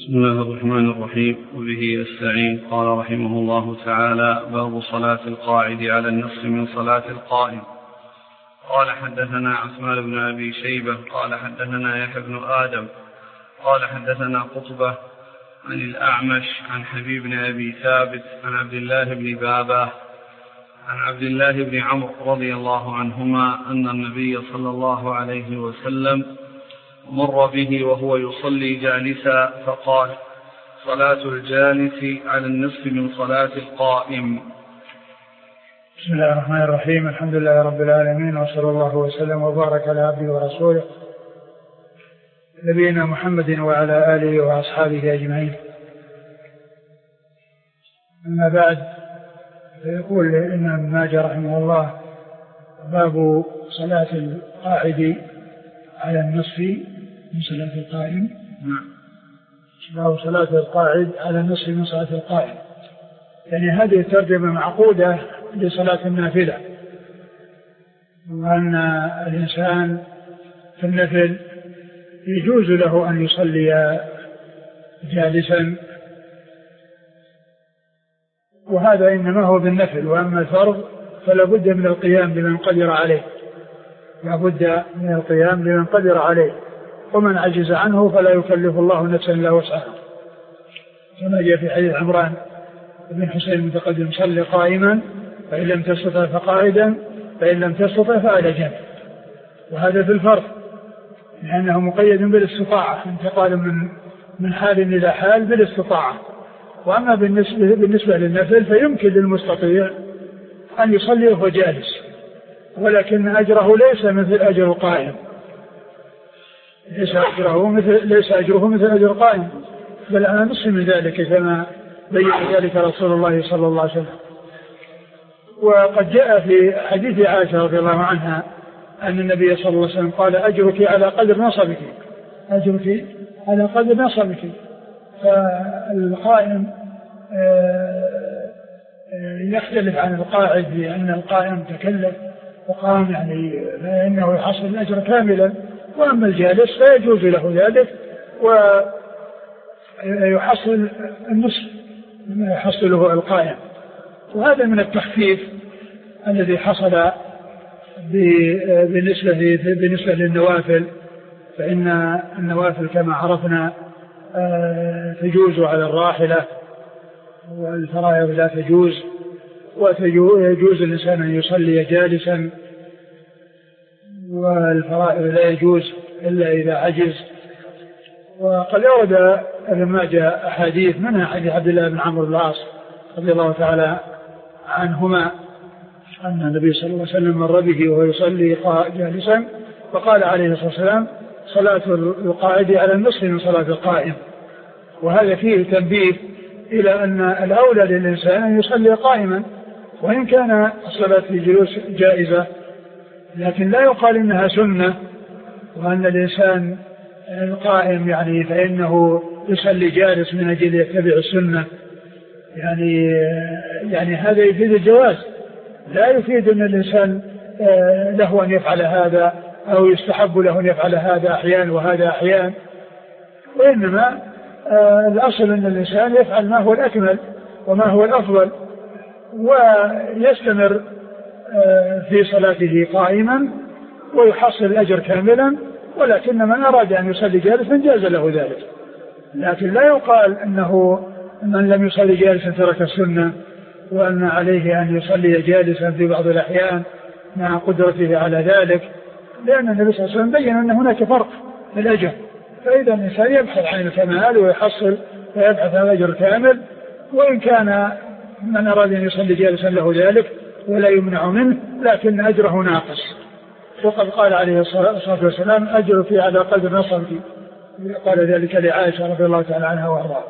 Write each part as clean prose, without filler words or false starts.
بسم الله الرحمن الرحيم، وبه يستعين. قال رحمه الله تعالى: باب صلاة القاعد على النصف من صلاة القائم. قال حدثنا عثمان بن أبي شيبة قال حدثنا يحيى بن آدم قال حدثنا قطبة عن الأعمش عن حبيب بن أبي ثابت عن عبد الله بن بابة عن عبد الله بن عمرو رضي الله عنهما أن النبي صلى الله عليه وسلم مر به وهو يصلي جالسا فقال: صلاة الجالس على النصف من صلاة القائم. بسم الله الرحمن الرحيم. الحمد لله رب العالمين، وصلى الله وسلم وبارك على عبده ورسوله نبينا محمد وعلى آله وأصحابه أجمعين. أما بعد، فيقول الإمام ماجه رحمه الله: باب صلاة القاعد على النصف من صلاة القائم. باب صلاة القاعد على النصف من صلاة القائم، يعني هذه الترجمة معقودة لصلاة النافلة، وأن الإنسان في النفل يجوز له أن يصلي جالسا، وهذا إنما هو بالنفل. وأما الفرض فلا بد من القيام لمن قدر عليه، لا بد من القيام لمن قدر عليه، ومن عجز عنه فلا يكلف الله نفسا إلا وسعها، كما جاء في حديث عمران بن حسين المتقدم: صل قائما فإن لم تستطع فقاعدا فإن لم تستطع فعلى جنب. وهذا في الفرض، لأنه مقيد بالاستطاعة، انتقال من حال إلى حال بالاستطاعة. وأما بالنسبة للنفل فيمكن للمستطيع أن يصلي وهو جالس، ولكن أجره ليس مثل أجر القائم، ليس أجره مثل أجر القائم، بل أنا نصف من ذلك، كما بين ذلك رسول الله صلى الله عليه وسلم. وقد جاء في حديث عائشة رضي الله عنها أن النبي صلى الله عليه وسلم قال: أجرك على قدر نصبك، أجرك على قدر نصبك. فالقائم يختلف عن القاعد، لأن القائم تكلف وقام، يعني فإنه يحصل الأجر كاملا، وأما الجالس فيجوز له ذلك ويحصل النصف مما يحصله القائم. وهذا من التخفيف الذي حصل بالنسبة للنوافل، فإن النوافل كما عرفنا تجوز على الراحلة، والفرائض لا تجوز، ويجوز الإنسان أن يصلي جالسا، والفرائض لا يجوز إلا إذا عجز. وقد أورد ابن ماجه أحاديث، منها حديث عبد الله بن عمرو بن العاص رضي الله تعالى عنهما أن النبي صلى الله عليه وسلم مر به وهو يصلي جالسا فقال عليه الصلاة والسلام: صلاة القاعد على النصف من صلاة القائم. وهذا فيه تنبيه إلى أن الأولى للإنسان أن يصلي قائما، وإن كان الصلاة في جلوس جائزة، لكن لا يقال إنها سنة، وأن الإنسان القائم يعني فإنه يصلي جالس من أجل يتبع السنة، يعني هذا يفيد الجواز، لا يفيد أن الإنسان له أن يفعل هذا أو يستحب له أن يفعل هذا أحيان وهذا أحيان، وإنما الأصل أن الإنسان يفعل ما هو الأكمل وما هو الأفضل، ويستمر في صلاته قائما ويحصل الأجر كاملا. ولكن من أراد أن يصلي جالسا جاز له ذلك، لكن لا يقال أنه من لم يصلي جالسا ترك السنة، وأن عليه أن يصلي جالسا في بعض الأحيان مع قدرته على ذلك، لأن النبي صلى الله عليه وسلم بين أن هناك فرق في الأجر. فإذا الإنسان يبحث عن الكمال ويحصل ويبحث عن الأجر كامل، وإن كان من أراد أن يصلي جالسا له ذلك ولا يمنع منه، لكن أجره ناقص. وقد قال عليه الصلاة والسلام: أجرك على قدر نصبك، قال ذلك لعائشة رضي الله تعالى عنها وارضاها.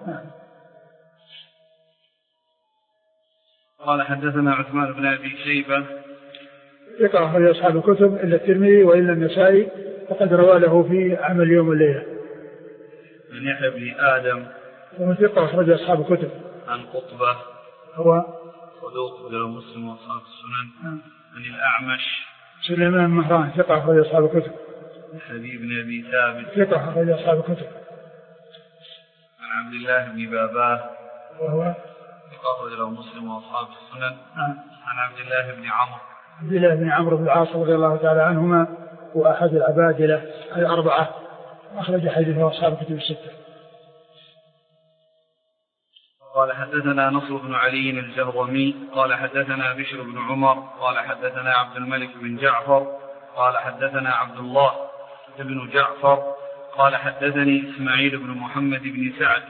قال حدثنا عثمان بن أبي شيبة ثقة أخرج أصحاب الكتب إلا الترمذي وإلا النسائي، وقد روى له في عمل يوم والليلة. عن يحيى بن آدم وهو ثقة أخرج أصحاب الكتب. عن قطبة هو صدوق غير مسلم وأصحاب السنن. عن الأعمش سليمان مهران ثقة أخرج أصحاب الكتب. حبيب بن أبي ثابت ثقة أخرج أصحاب الكتب. عبد الله بن باباه وهو أخرج له مسلم وأصحاب السنن. عن عبد الله بن عمرو. عبد الله بن عمرو بن العاص رضي الله تعالى عنهما وأحد العبادلة الأربعة أخرج حديثه أصحاب الكتب الستة. قال حدثنا نصر بن علي الجهضمي قال حدثنا بشر بن عمر قال حدثنا عبد الملك بن جعفر قال حدثنا عبد الله بن جعفر قال حدثني إسماعيل بن محمد بن سعد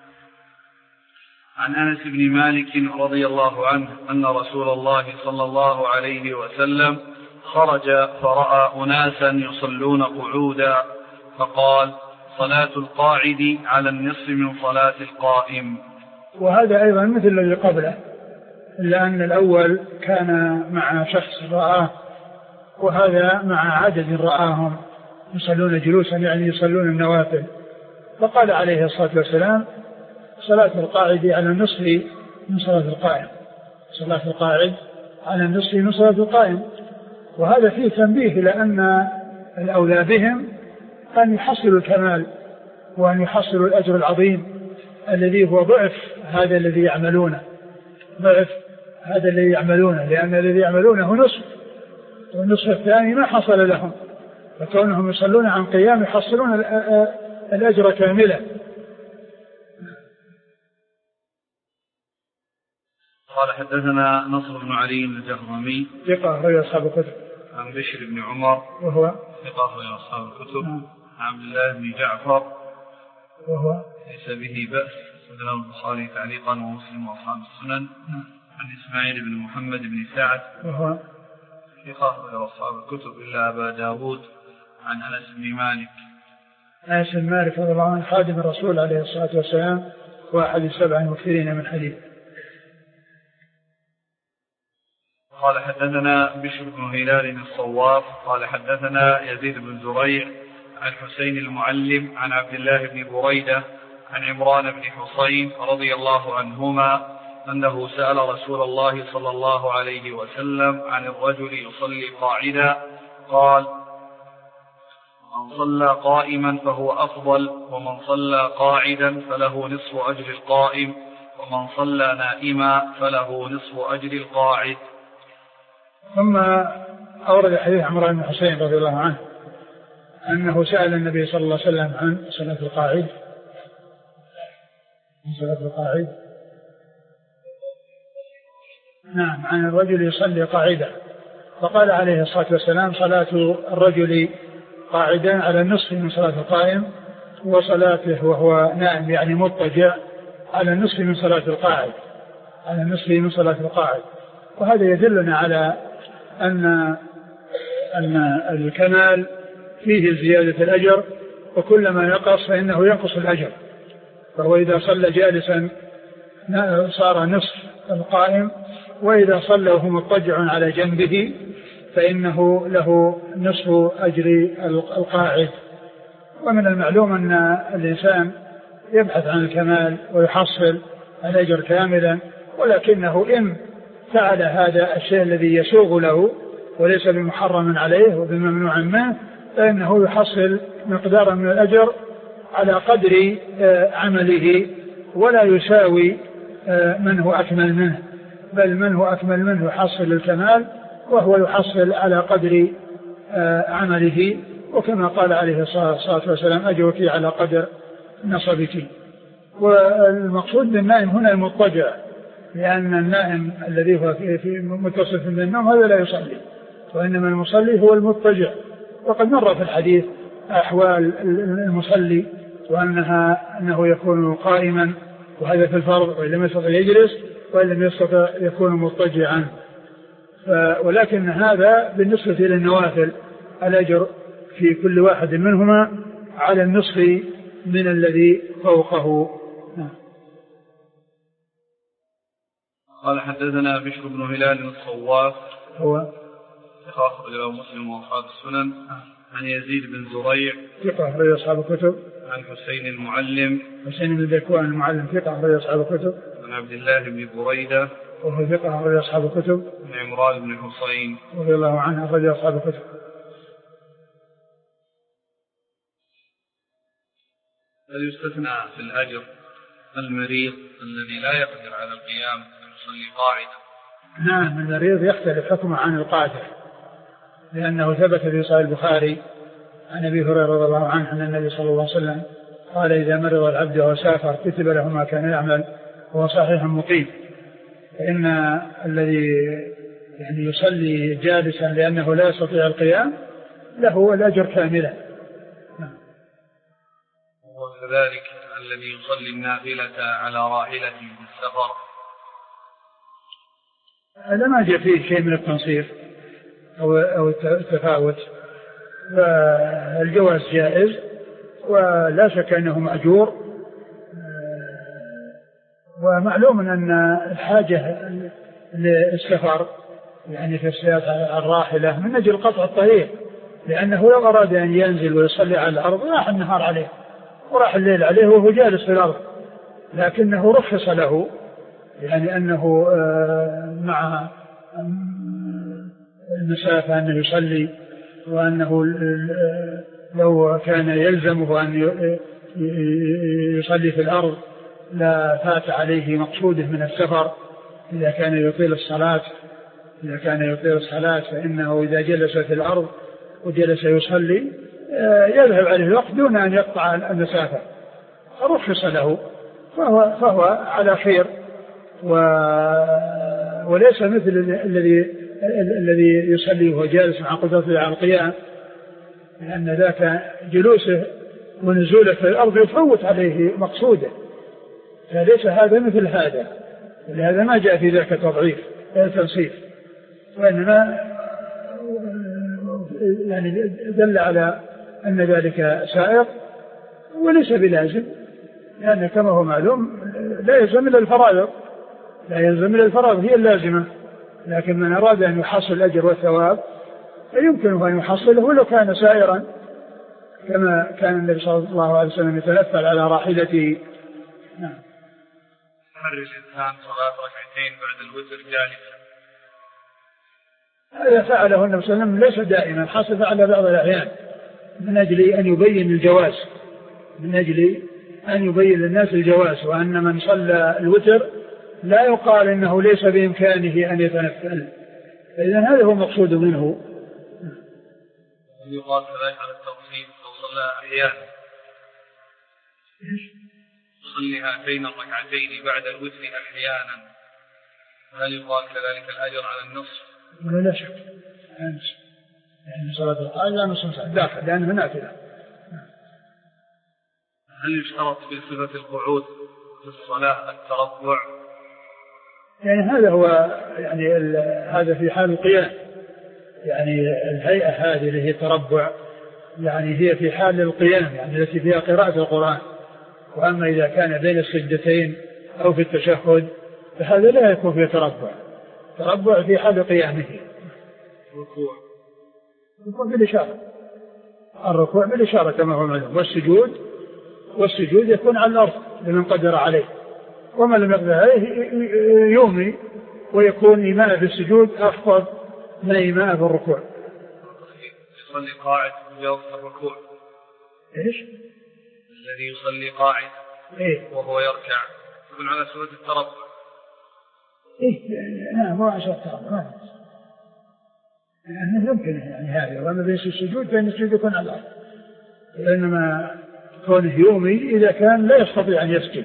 عن أنس بن مالك رضي الله عنه أن رسول الله صلى الله عليه وسلم خرج فرأى أناسا يصلون قعودا فقال صلاة القاعد على النصف من صلاة القائم. وهذا أيضا مثل الذي قبله، إلا أن الأول كان مع شخص رآه وهذا مع عدد رآهم يصلون جلوسا يعني يصلون النوافل. فقال عليه الصلاة والسلام صلاة القاعد على النصف من صلاة القائم، صلاة القاعد على النصف من صلاة القائم. وهذا فيه تنبيه إلى أن الأولى بهم أن يحصلوا الكمال وأن يحصلوا الأجر العظيم الذي هو ضعف هذا الذي يعملونه، ضعف هذا الذي يعملونه، لأن الذي يعملونه نصف والنصف الثاني ما حصل لهم، فكونهم يصلون عن قيام يحصلون الأجر كاملا. قال حدثنا نصر بن علي الجهضمي ثقة أخرج أصحاب الكتب. عن بشر بن عمر وهو ثقة أخرج أصحاب الكتب. عن عبد الله بن جعفر وهو ليس به بأس أخرجه البخاري تعليقا ومسلم وأصحاب السنن. عن إسماعيل بن محمد بن سعد وهو ثقة أخرج أصحاب الكتب إلا أبا داود. عن أنس بن مالك. أنس بن مالك رضي الله عنه خادم الرسول عليه الصلاة والسلام وأحد السبع المكثرين من حديث. قال حدثنا بشر بن هلال الصواف قال حدثنا يزيد بن زريع عن حسين المعلم عن عبد الله بن بريدة عن عمران بن حسين رضي الله عنهما أنه سأل رسول الله صلى الله عليه وسلم عن الرجل يصلي قاعدا قال من صلى قائما فهو أفضل ومن صلى قاعدا فله نصف أجر القائم ومن صلى نائما فله نصف أجر القاعد. ثم أورد حديث عمران بن حسين رضي الله عنه أنه سأل النبي صلى الله عليه وسلم عن صلاة القاعد، نعم، عن الرجل يصلي قاعدا، فقال عليه الصلاة والسلام صلاة الرجل قاعدا على النصف من صلاة القائم، وصلاته وهو نائم يعني مضطجع على النصف من صلاة القاعد، على النصف من صلاة القاعد. وهذا يدلنا على أن الكمال فيه زيادة الأجر، وكلما ينقص فإنه ينقص الأجر. فهو إذا صلى جالسا صار نصف القائم، وإذا صلى وهو مضطجع على جنبه فإنه له نصف أجر القاعد. ومن المعلوم أن الإنسان يبحث عن الكمال ويحصل الأجر كاملا، ولكنه إن فعل هذا الشيء الذي يسوغ له وليس بمحرم عليه وبممنوع منه فإنه يحصل مقدارا من الأجر على قدر عمله، ولا يساوي من هو أكمل منه، بل من هو أكمل منه يحصل الكمال وهو يحصل على قدر عمله. وكما قال عليه الصلاة والسلام أجرك على قدر نصبك. والمقصود بالنائم هنا المضطجع، لأن النائم الذي هو في متصف بالنوم هذا لا يصلي، وإنما المصلي هو المضطجع. وقد مر في الحديث أحوال المصلي وأنه يكون قائما، وهذا في الفرض، وإن لم يستطع يجلس، وإن لم يستطع يكون مضطجعا. ولكن هذا بالنسبة للنوافل الأجر في كل واحد منهما على النصف من الذي فوقه. قال حدثنا بشر بن هلال الصواف هو أخرج له مسلم وأصحاب السنن. عن يزيد بن زريع ثقة أخرج أصحاب الكتب. عن حسين المعلم حسين بن ذكوان المعلم ثقة أخرج أصحاب الكتب. عن عبد الله بن بريدة وهو ثقة أخرج أصحاب الكتب. عن عمران بن حسين رضي الله عنه أخرج أصحاب الكتب. هل يستثنى في الأجر المريض الذي لا يقدر على القيام يصلي قاعدا؟ نعم، المريض يختلف حكمه عن القادر، لأنه ثبت في صحيح البخاري عن أبي هريرة رضي الله عنه أن النبي صلى الله عليه وسلم قال: إذا مرض العبد أو سافر كتب له ما كان يعمل وهو صحيح مقيم. فإن الذي يعني يصلي جالسا لأنه لا يستطيع القيام له الأجر كاملا. وكذلك الذي يصلي النافلة على راحلته في السفر، هذا ما جاء فيه شيء من التنصيف أو التفاوت، فالجواز جائز ولا شك أنه مأجور. ومعلوم أن الحاجة للسفر يعني في السيارة الراحلة من أجل قطع الطريق، لأنه لو أراد أن ينزل ويصلي على الأرض راح النهار عليه وراح الليل عليه وهو جالس في الأرض، لكنه رخص له يعني أنه مع المسافة أنه يصلي، وأنه لو كان يلزمه أن يصلي في الأرض لا فات عليه مقصوده من السفر. إذا كان يطيل الصلاة فإنه إذا جلس في الأرض وجلس يصلي يذهب عليه الوقت دون أن يقطع المسافة، فرخص له فهو على خير، وليس مثل الذي يصلي وهو جالس مع قدرته على القيام، لأن ذاك جلوسه ونزوله في الأرض يفوت عليه مقصوده، فليس هذا مثل هذا، ولهذا ما جاء في ذاك تنصيف، وإنما يعني دل على أن ذلك سائر وليس بلازم، لأن كما هو معلوم لا يلزم إلا الفرائض هي اللازمة، لكن من أراد أن يحصل الأجر والثواب فيمكنه أن يحصله ولو كان سائرا، كما كان النبي صلى الله عليه وسلم يتنفل على راحلته. نعم. يحرج الإنسان صلاة ركعتين بعد الوتر جالسا، هذا فعله النبي صلى الله عليه وسلم ليس دائما، حصل على بعض الأحيان من أجل أن يبين للناس الجواز، وأن من صلى الوتر لا يقال إنه ليس بإمكانه أن يتنفل، فإذا هذا هو المقصود منه. يقال كذلك على التوصيل لو صلى أحيانا يصلي هاتين الركعتين بعد الوتر أحيانا، هل يقال كذلك الأجر على النصف؟ لا شك، يعني صلاة القائل لا نصف داخل لأنه نافلة. هل يشترط في صفة القعود في الصلاة التربع؟ يعني هذا هو يعني هذا في حال القيام، يعني الهيئة هذه اللي هي تربع يعني هي في حال القيام يعني التي فيها قراءة القرآن، وأما إذا كان بين السجدتين أو في التشهد فهذا لا يكون فيه تربع في حال قيامه. الركوع بالإشارة كما هو معلوم، والسجود يكون على الأرض لمن قدر عليه، ومن لم يقدر عليه يومي ويكون إيماء في السجود أفضل من إيماء في الركوع. يصلي قاعد ويوقف الركوع. إيش؟ الذي يصلي قاعد وهو يركع يكون على سورة التربع. نعم، هو عشان التربع يعني يمكن يعني هذا، وأما بين السجود فإن السجود يكون على الأرض، وإنما كونه يومي إذا كان لا يستطيع أن يسجد.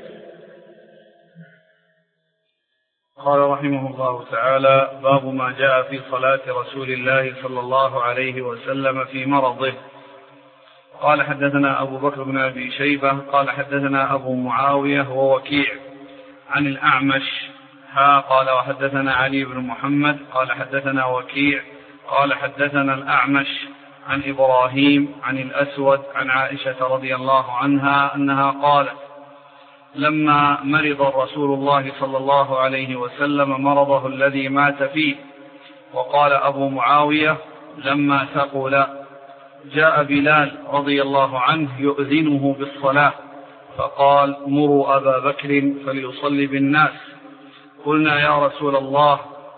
قال رحمه الله تعالى: باب ما جاء في صلاة رسول الله صلى الله عليه وسلم في مرضه. قال: حدثنا أبو بكر بن أبي شيبة قال: حدثنا أبو معاوية ووكيع عن الأعمش قال: وحدثنا علي بن محمد قال: حدثنا وكيع قال: حدثنا الأعمش عن إبراهيم عن الأسود عن عائشة رضي الله عنها أنها قالت: لما مرض رسول الله صلى الله عليه وسلم مرضه الذي مات فيه. وقال أبو معاوية: لما ثقل جاء بلال رضي الله عنه يؤذنه بالصلاة، فقال: مروا أبا بكر فليصلي بالناس. قلنا: يا رسول الله،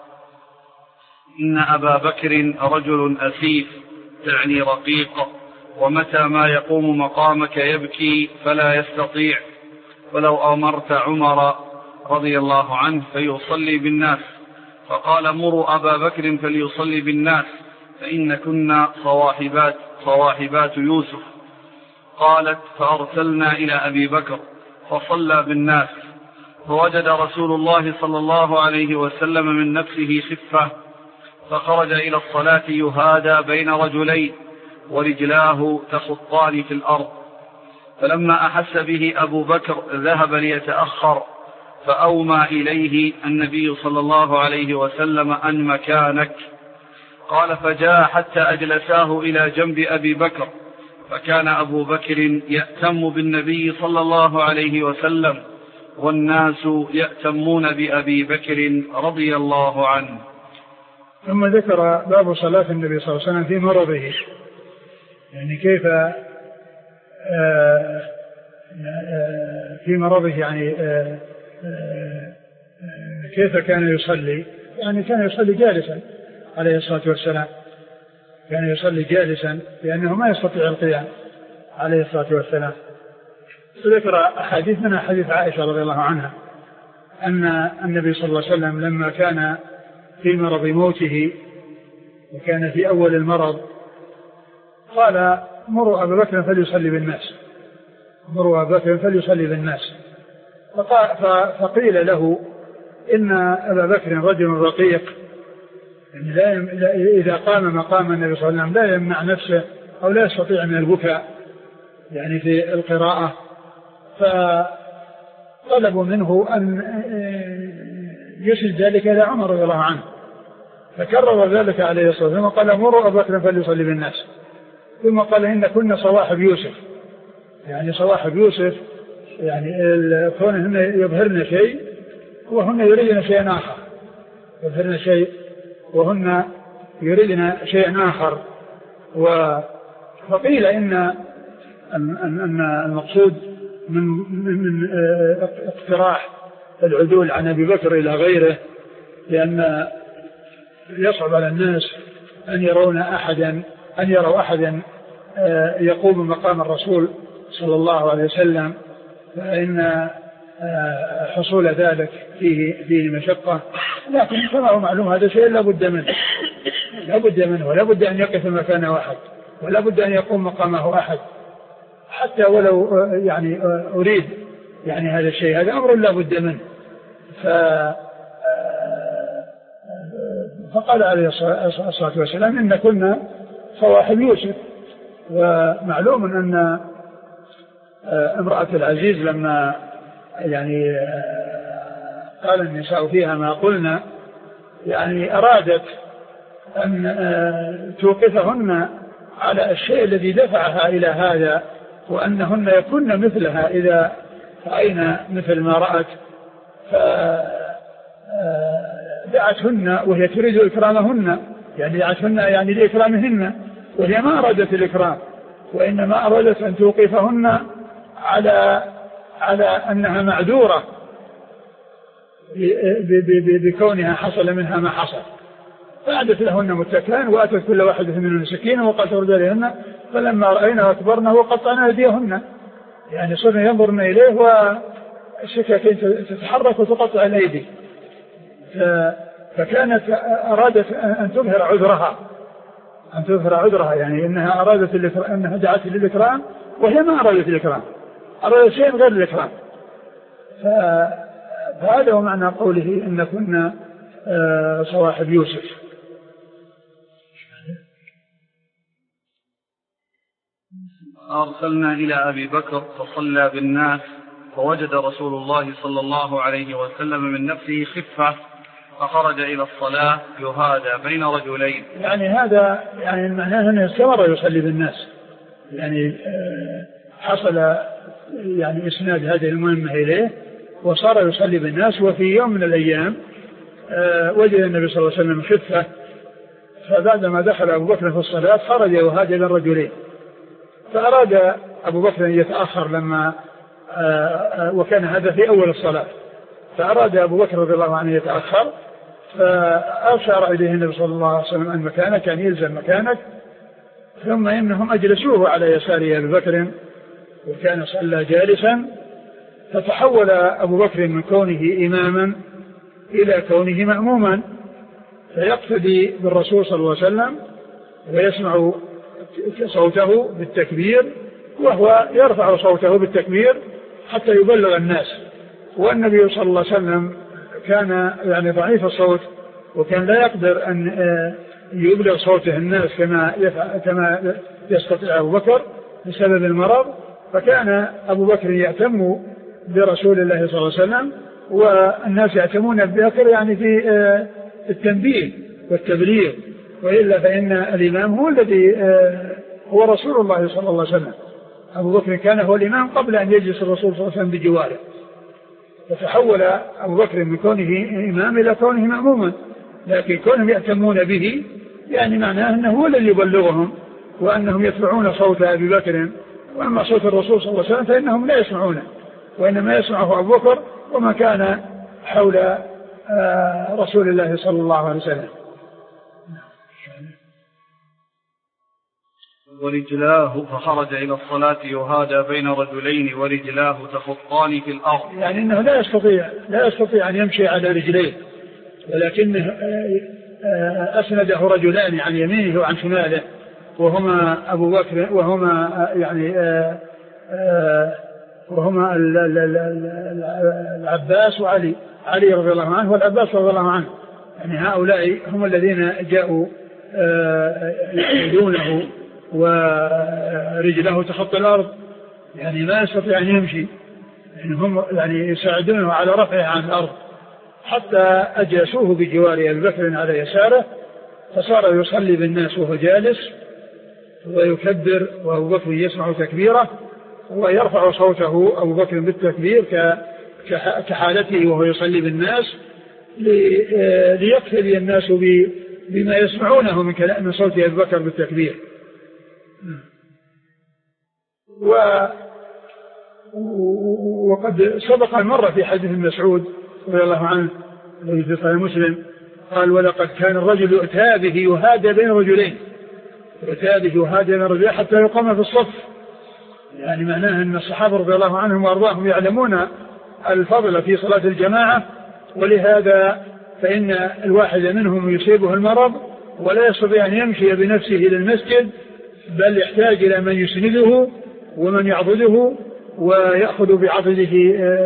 إن أبا بكر رجل أسيف، تعني رقيق، ومتى ما يقوم مقامك يبكي فلا يستطيع، ولو أمرت عمر رضي الله عنه فيصلي بالناس، فقال مروا أبا بكر فليصلي بالناس فإن كنا صواحبات يوسف. قالت فأرسلنا إلى أبي بكر فصلى بالناس، فوجد رسول الله صلى الله عليه وسلم من نفسه خفة، فخرج إلى الصلاة يهادى بين رجلين ورجلاه تخطان في الأرض، فلما أحس به أبو بكر ذهب ليتأخر، فأومى إليه النبي صلى الله عليه وسلم أن مكانك. قال فجاء حتى أجلساه إلى جنب أبي بكر، فكان أبو بكر يأتم بالنبي صلى الله عليه وسلم والناس يأتمون بأبي بكر رضي الله عنه. ثم ذكر باب صلاة النبي صلى الله عليه وسلم في مرضه، يعني كيف في مرضه، يعني كيف كان يصلي، يعني كان يصلي جالسا عليه الصلاة والسلام، كان يصلي جالسا لأنه ما يستطيع القيام عليه الصلاة والسلام. ذكر أحاديث منها حديث عائشة رضي الله عنها أن النبي صلى الله عليه وسلم لما كان في مرض موته وكان في أول المرض قال مروا أبا بكر فليصلي بالناس، مروا أبا بكر فليصلي بالناس. فقيل له إن أبا بكر رجل رقيق، يعني إذا قام مقام النبي صلى الله عليه وسلم لا يمنع نفسه أو لا يستطيع من البكاء يعني في القراءة، فطلبوا منه أن يسجد ذلك إلى عمر رضي الله عنه، فكرر ذلك عليه الصلاة والسلام وقال مروا أبا بكر فليصلي بالناس. ثم قال إن كنا صواحب يوسف، يعني صواحب يوسف يعني كونهن يظهرن شيء وهن يريدن شيئا آخر، يظهرن شيء وهن يريدن شيئا آخر. فقيل إن المقصود من اقتراح العدول عن أبي بكر إلى غيره، لأن يصعب على الناس أن يروا أحدا يقوم مقام الرسول صلى الله عليه وسلم، فإن حصول ذلك فيه مشقة، لكن كما هو معلوم هذا شيء لا بد منه ولا بد أن يقف مكانه أحد ولا بد أن يقوم مقامه أحد، حتى ولو يعني أريد يعني هذا الشيء، هذا أمر لا بد منه. فقال عليه الصلاة والسلام إن كنا صواحب يوسف. ومعلوم أن امرأة العزيز لما يعني قال النساء فيها ما قلنا، يعني أرادت أن توقفهن على الشيء الذي دفعها إلى هذا، وأنهن يكن مثلها إذا رأينا مثل ما رأت، فدعتهن وهي تريد إكرامهن، يعني دعتهن يعني لإكرامهن، وهي ما أرادت الإكرام وإنما أرادت أن توقفهن على أنها معذورة بكونها حصل منها ما حصل. فأعدت لهن متكئا وأتت كل واحدة منهن سكينة وقالت رجالهن، فلما رأينا أكبرنا وقطعنا أيديهن، يعني صرنا ينظرن إليه والسكاكين تتحرك وتقطع الأيدي. فكانت أرادت أن تظهر عذرها، يعني إنها أرادت أنها دعت للإكرام وهي ما أرادت الإكرام، أرادت شيء غير الإكرام. فهذا هو معنى قوله إن كنا صواحب يوسف. أرسلنا إلى أبي بكر فصلى بالناس، فوجد رسول الله صلى الله عليه وسلم من نفسه خفة، فخرج إلى الصلاة يهادى بين رجلين. يعني هذا يعني معناه أنه استمر يصلي بالناس، يعني حصل يعني إسناد هذه المهمة إليه وصار يصلي بالناس. وفي يوم من الأيام وجد النبي صلى الله عليه وسلم خفة، فبعدما دخل أبو بكر في الصلاة خرج يهادى بين رجلين، فأراد أبو بكر أن يتأخر لما وكان هذا في أول الصلاة، فأراد أبو بكر رضي الله عنه يتأخر، فأشار إليه النبي صلى الله عليه وسلم أن مكانك، يعني يلزم مكانك. ثم إنهم أجلسوه على يسار أبي بكر وكان صلى جالسا، فتحول أبو بكر من كونه إماما إلى كونه مأموما، فيقتدي بالرسول صلى الله عليه وسلم ويسمع صوته بالتكبير وهو يرفع صوته بالتكبير حتى يبلغ الناس. والنبي صلى الله عليه وسلم كان يعني ضعيف الصوت، وكان لا يقدر أن يبلغ صوته الناس كما يستطيع أبو بكر بسبب المرض، فكان أبو بكر يأتم برسول الله صلى الله عليه وسلم، والناس يأتمون ببكر يعني في التنبيه والتبليغ، وإلا فإن الإمام هو الذي هو رسول الله صلى الله عليه وسلم. أبو بكر كان هو الإمام قبل أن يجلس الرسول صلى الله عليه وسلم بجواره، فتحول أبو بكر من كونه إمام إلى كونه مأموما، لكن كونهم يأتمون به يعني معناه أنه هو الذي يبلغهم وأنهم يتبعون صوت أبي بكر، وأما صوت الرسول صلى الله عليه وسلم فإنهم لا يسمعونه، وإنما يسمعه أبو بكر وما كان حول رسول الله صلى الله عليه وسلم. ورجلاه فخرج إلى الصلاة يهادى بين رجلين ورجلاه تخطان في الأرض، يعني أنه لا يستطيع أن يمشي على رجليه، ولكنه أسنده رجلان عن يمينه وعن شماله، وهما أبو بكر وهما يعني وهما العباس وعلي رضي الله عنه والعباس رضي الله عنه، يعني هؤلاء هم الذين جاءوا يحملونه ورجله تخطى الأرض، يعني ما يستطيع أن يمشي، يعني هم يعني يساعدونه على رفعه عن الأرض، حتى أجلسوه بجوار أبي بكر على يساره، فصار يصلي بالناس وهو جالس ويكبر وأبو بكر يسمع تكبيره ويرفع صوته أبو بكر بالتكبير كحالته وهو يصلي بالناس، ليقتدي الناس بما يسمعونه من صوت أبي بكر بالتكبير. وقد سبق المرة في حديث مسعود رضي الله عنه الذي في صحيح مسلم قال: ولقد كان الرجل يؤتى به يهادى بين رجلين، حتى يقام في الصف، يعني معناه أن الصحابة رضي الله عنهم وأرضاهم يعلمون الفضل في صلاة الجماعة، ولهذا فإن الواحد منهم يصيبه المرض ولا يستطيع أن يمشي بنفسه إلى المسجد، بل يحتاج إلى من يسنده ومن يعضده ويأخذ بعضده،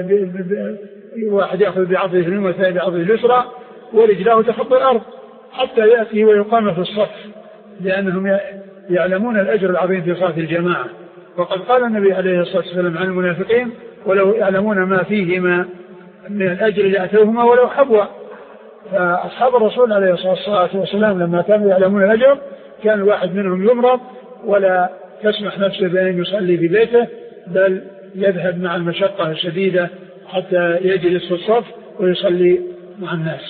واحد يأخذ بعضده اليمنى والثاني بعضده اليسرى، ورجلاه تخطى الأرض حتى يأتي ويقام في الصف، لأنهم يعلمون الأجر العظيم في صلاة الجماعة. وقد قال النبي عليه الصلاة والسلام عن المنافقين: ولو يعلمون ما فيهما من الأجر لأتوهما ولو حبوا. فأصحاب الرسول عليه الصلاة والسلام لما كانوا يعلمون الأجر كان الواحد منهم يمرض ولا تسمح نفسه بأن يصلي في بيته، بل يذهب مع المشقة الشديدة حتى يجلس في الصف ويصلي مع الناس.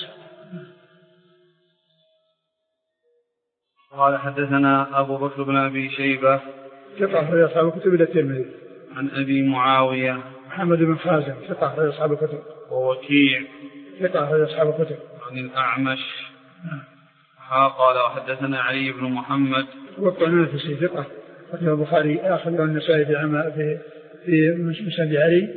قال: حدثنا أبو بكر بن أبي شيبة ثقة أخرج أصحاب الكتب إلى الترمذي. عن أبي معاوية محمد بن خازم ثقة أخرج أصحاب الكتب. ووكيع ثقة أخرج أصحاب الكتب. عن الأعمش. قال: وحدثنا علي بن محمد والطنافسي ثقة أخرج البخاري أخرج النسائي في مسند علي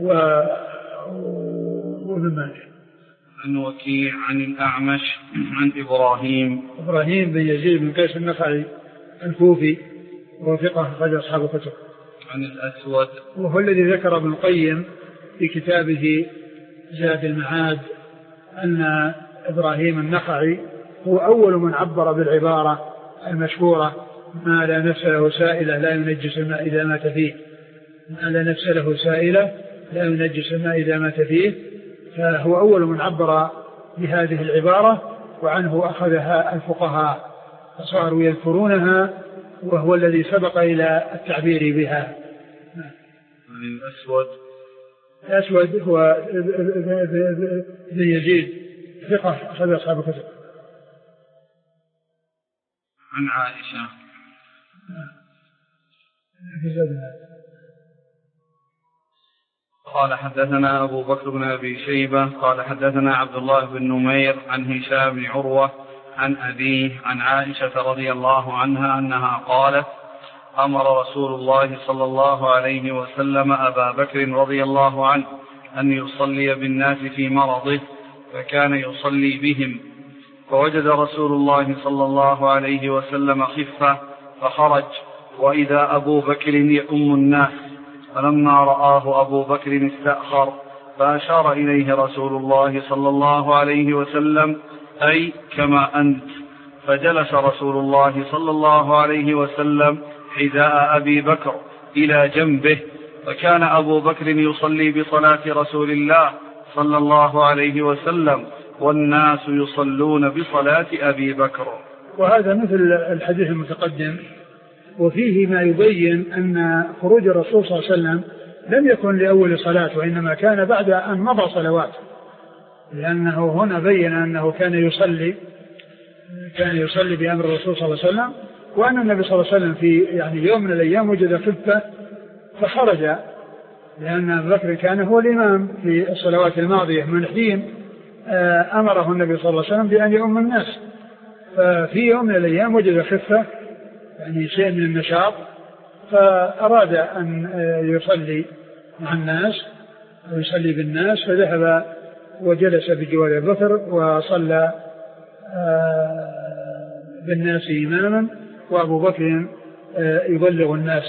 وابن ماجه. عن وكيع عن الأعمش عن إبراهيم بن يزيد بن قيس النخعي الكوفي وثقة أخرج أصحاب الكتب. عن الأسود وهو الذي ذكر ابن القيم في كتابه زاد المعاد أن إبراهيم النخعي هو أول من عبر بالعبارة المشهورة: ما لا نفس له سائلة لا ينجس الماء إذا مات فيه. ما لا نفس له سائلة لا ينجس الماء إذا مات فيه، فهو أول من عبر بهذه العبارة، وعنه أخذها الفقهاء فصاروا يذكرونها، وهو الذي سبق إلى التعبير بها. عن الأسود هو ابن يزيد ثقة أخذ أصحاب الكتب. عن عائشة قال: حدثنا أبو بكر بن أبي شيبة قال: حدثنا عبد الله بن نمير عن هشام بن عروة عن أبيه عن عائشة رضي الله عنها أنها قالت: أمر رسول الله صلى الله عليه وسلم أبا بكر رضي الله عنه أن يصلي بالناس في مرضه، فكان يصلي بهم، فوجد رسول الله صلى الله عليه وسلم خفة فخرج، وإذا أبو بكر يؤم الناس، فلما رآه أبو بكر استأخر، فأشار إليه رسول الله صلى الله عليه وسلم: أي كما أنت. فجلس رسول الله صلى الله عليه وسلم حذاء أبي بكر إلى جنبه، فكان أبو بكر يصلي بصلاة رسول الله صلى الله عليه وسلم والناس يصلون بصلاة أبي بكر. وهذا مثل الحديث المتقدم، وفيه ما يبين أن خروج الرسول صلى الله عليه وسلم لم يكن لأول صلاة، وإنما كان بعد أن مضى صلوات، لأنه هنا بين أنه كان يصلي بأمر الرسول صلى الله عليه وسلم، وأن النبي صلى الله عليه وسلم في يوم من الأيام وجد خفة فخرج، لأن أبو بكر كان هو الإمام في الصلوات الماضية من حين أمره النبي صلى الله عليه وسلم بأن يؤم الناس، ففي يوم من الأيام وجد خفة يعني شيء من النشاط، فأراد أن يصلي مع الناس ويصلي بالناس، فذهب وجلس بجوار أبي بكر وصلى بالناس إماما، وأبو بكر يبلغ الناس.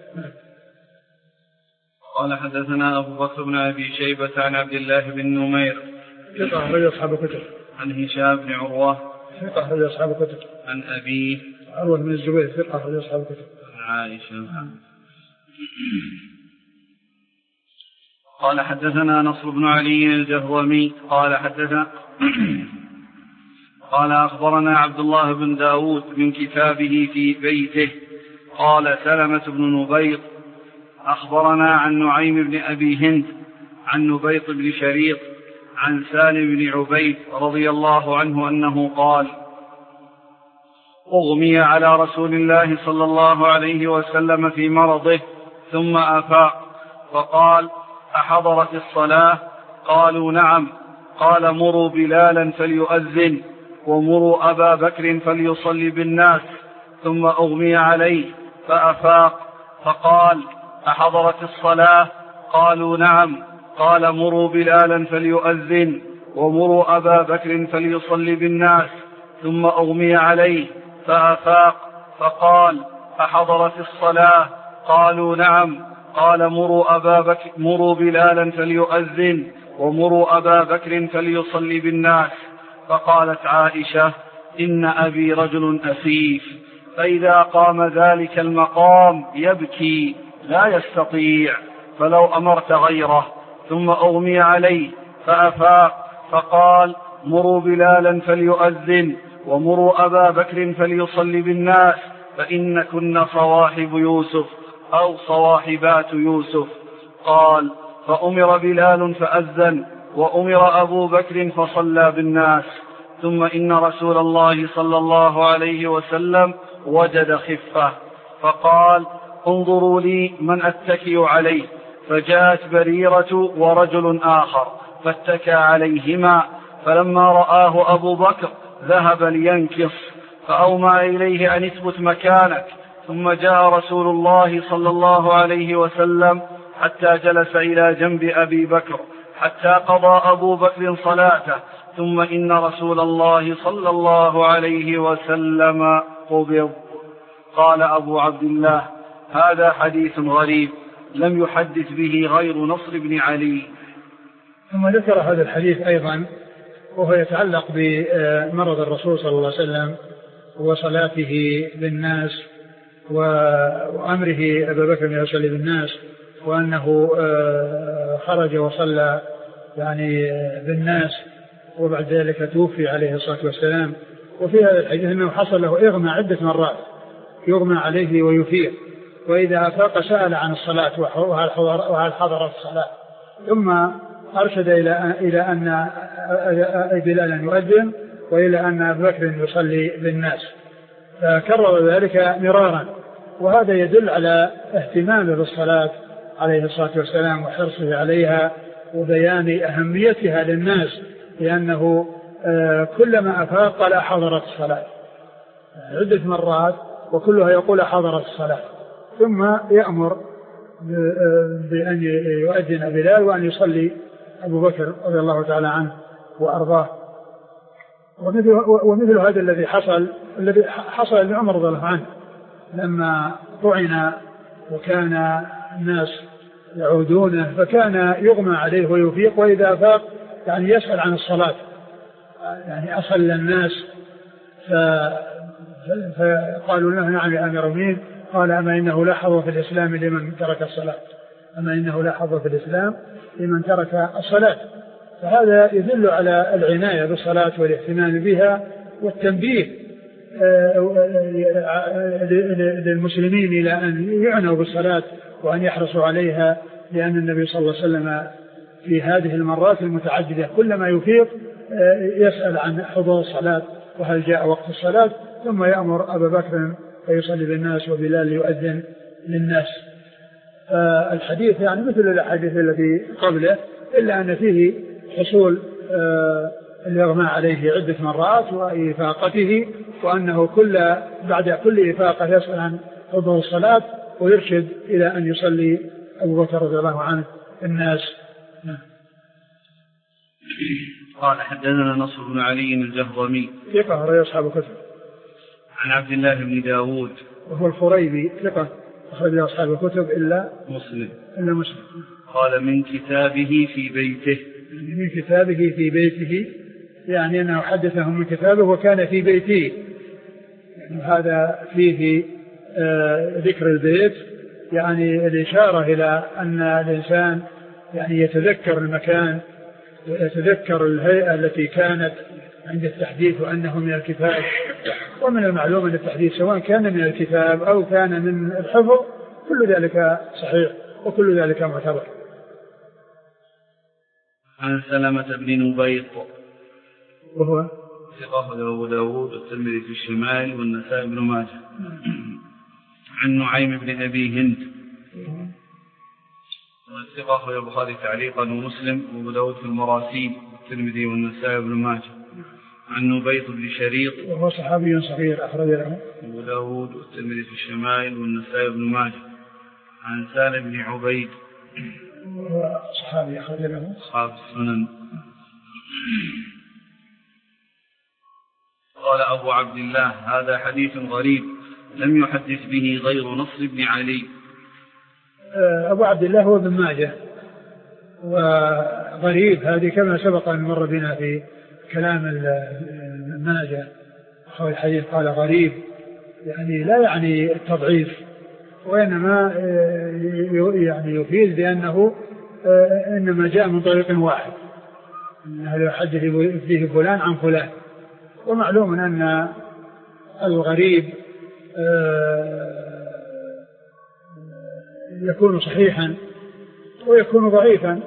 قال حدثنا أبو بكر بن أبي شيبة عن عبد الله بن نمير ثقة أخرج أصحاب الكتب. عن هشام بن عروة ثقة أخرج أصحاب الكتب. عن أبيه عروة بن الزبير ثقة أخرج أصحاب الكتب. عن عائشة. قال حدثنا نصر بن علي الجهضمي قال أخبرنا عبد الله بن داود من كتابه في بيته. قال سلمة بن نبيط أخبرنا عن نعيم بن أبي هند عن نبيط بن شريط عن سالم بن عبيد رضي الله عنه أنه قال: أغمي على رسول الله صلى الله عليه وسلم في مرضه ثم أفاق، فقال: أحضرت الصلاة؟ قالوا: نعم. قال: مروا بلالا فليؤذن، ومروا أبا بكر فليصلي بالناس. ثم أغمي عليه فأفاق، فقال: أحضرت الصلاة؟ قالوا: نعم. قال: مروا بلالا فليؤذن، ومروا أبا بكر فليصلي بالناس. ثم أغمي عليه فأفاق، فقال: أحضرت الصلاة؟ قالوا: نعم. قال: مروا بلالا فليؤذن، ومروا أبا بكر فليصلي بالناس. فقالت عائشة: إن أبي رجل أسيف، فإذا قام ذلك المقام يبكي لا يستطيع، فلو أمرت غيره. ثم أغمي عليه فأفاق، فقال: مروا بلالا فليؤذن، ومروا أبا بكر فليصلي بالناس، فإنكن صواحب يوسف أو صواحبات يوسف. قال: فأمر بلال فأذن، وأمر أبو بكر فصلى بالناس. ثم إن رسول الله صلى الله عليه وسلم وجد خفة، فقال: انظروا لي من أتكئ عليه. فجاءت بريرة ورجل آخر فاتكى عليهما، فلما رآه أبو بكر ذهب لينكص، فأومى إليه أن اثبت مكانك. ثم جاء رسول الله صلى الله عليه وسلم حتى جلس إلى جنب أبي بكر حتى قضى أبو بكر صلاته. ثم إن رسول الله صلى الله عليه وسلم قبض. قال أبو عبد الله: هذا حديث غريب لم يحدث به غير نصر بن علي. ثم ذكر هذا الحديث أيضا، وهو يتعلق بمرض الرسول صلى الله عليه وسلم وصلاته بالناس وأمره أبا بكر أن يصلي بالناس، وأنه خرج وصلى يعني بالناس، وبعد ذلك توفي عليه الصلاة والسلام. وفي هذا الحديث أنه حصل له إغمى عدة مرات، يغمى عليه ويفيق، وإذا أفاق سأل عن الصلاة وهل حضرت الصلاة، ثم أرشد إلى أن بلالا يؤذن وإلى أن أبا بكر يصلي بالناس، فكرر ذلك مرارا. وهذا يدل على اهتمامه بالصلاة عليه الصلاة والسلام وحرصه عليها وبيان أهميتها للناس، لأنه كلما أفاق قال: حضرت الصلاة عدة مرات، وكلها يقول: حضرت الصلاة. ثم يأمر بأن يؤذن بلال وأن يصلي أبو بكر رضي الله تعالى عنه وأرضاه. ومثل هذا الذي حصل لعمر رضي الله عنه لما طعن وكان الناس يعودونه فكان يغمى عليه ويفيق، وإذا أفاق يعني يسأل عن الصلاة، يعني أصل الناس فقالوا له نعم يا أمير المؤمنين، قال أما إنه لا حظ في الإسلام لمن ترك الصلاة، أما إنه لا حظ في الإسلام لمن ترك الصلاة. فهذا يدل على العناية بالصلاة والاهتمام بها والتنبيه للمسلمين إلى أن يعنوا بالصلاة وأن يحرصوا عليها، لأن النبي صلى الله عليه وسلم في هذه المرات المتعددة كلما يفيق يسأل عن حضور الصلاة وهل جاء وقت الصلاة، ثم يأمر أبا بكر فيصلي بالناس وبلال يؤذن للناس. الحديث يعني مثل الحديث الذي قبله، إلا أن فيه حصول الإغماء عليه عدة مرات وإفاقته، وأنه بعد كل إفاقة يسأل عن حضور الصلاة ويرشد إلى أن يصلي أبو بكر رضي الله عنه الناس. قال حدثنا نصر بن علي الجهضمي ثقة رأي أصحاب الكتب. عن عبد الله بن داود وهو الفريبي ثقة أخرج أصحاب الكتب إلا مسلم. قال من كتابه في بيته. من كتابه في بيته يعني أنه حدثهم من كتابه وكان في بيته، يعني هذا فيه ذكر البيت، يعني الإشارة إلى أن الإنسان يعني يتذكر المكان ويتذكر الهيئة التي كانت عند التحديث وأنه من الكتاب. ومن المعلوم أن التحديث سواء كان من الكتاب أو كان من الحفظ كل ذلك صحيح وكل ذلك معتبر. عن سلمة بن نبيط وهو ثقة أبو داود والترمذي في الشمال والنسائي بن ماجه. عن نعيم بن أبي هند ثقة البخاري تعليقا ومسلم وأبو داود في المراسيل والترمذي والنسائي بن ماجه. عن نبيط بن شريط وهو صحابي صغير أخرج له أبو داود والترمذي في الشمال والنسائي بن ماجه. عن سالم بن عبيد وهو صحابي أخرج له أصحاب السنن. قال أبو عبد الله هذا حديث غريب لم يحدث به غير نصر بن علي. أبو عبد الله هو ابن ماجه، وغريب هذه كما سبق أن مر بنا في كلام ماجه حول الحديث، قال غريب يعني لا يعني التضعيف، وإنما يعني يفيد بأنه إنما جاء من طريق واحد، أنه يحدث فيه فلان عن فلان. ومعلوم أن الغريب يكون صحيحا ويكون ضعيفا،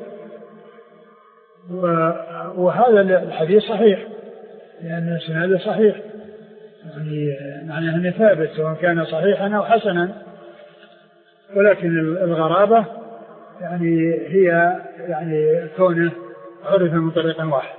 وهذا الحديث صحيح لأن السند صحيح، يعني معناه أنه ثابت سواء كان صحيحا أو حسنا، ولكن الغرابة يعني هي يعني كونه عرف من طريق واحد.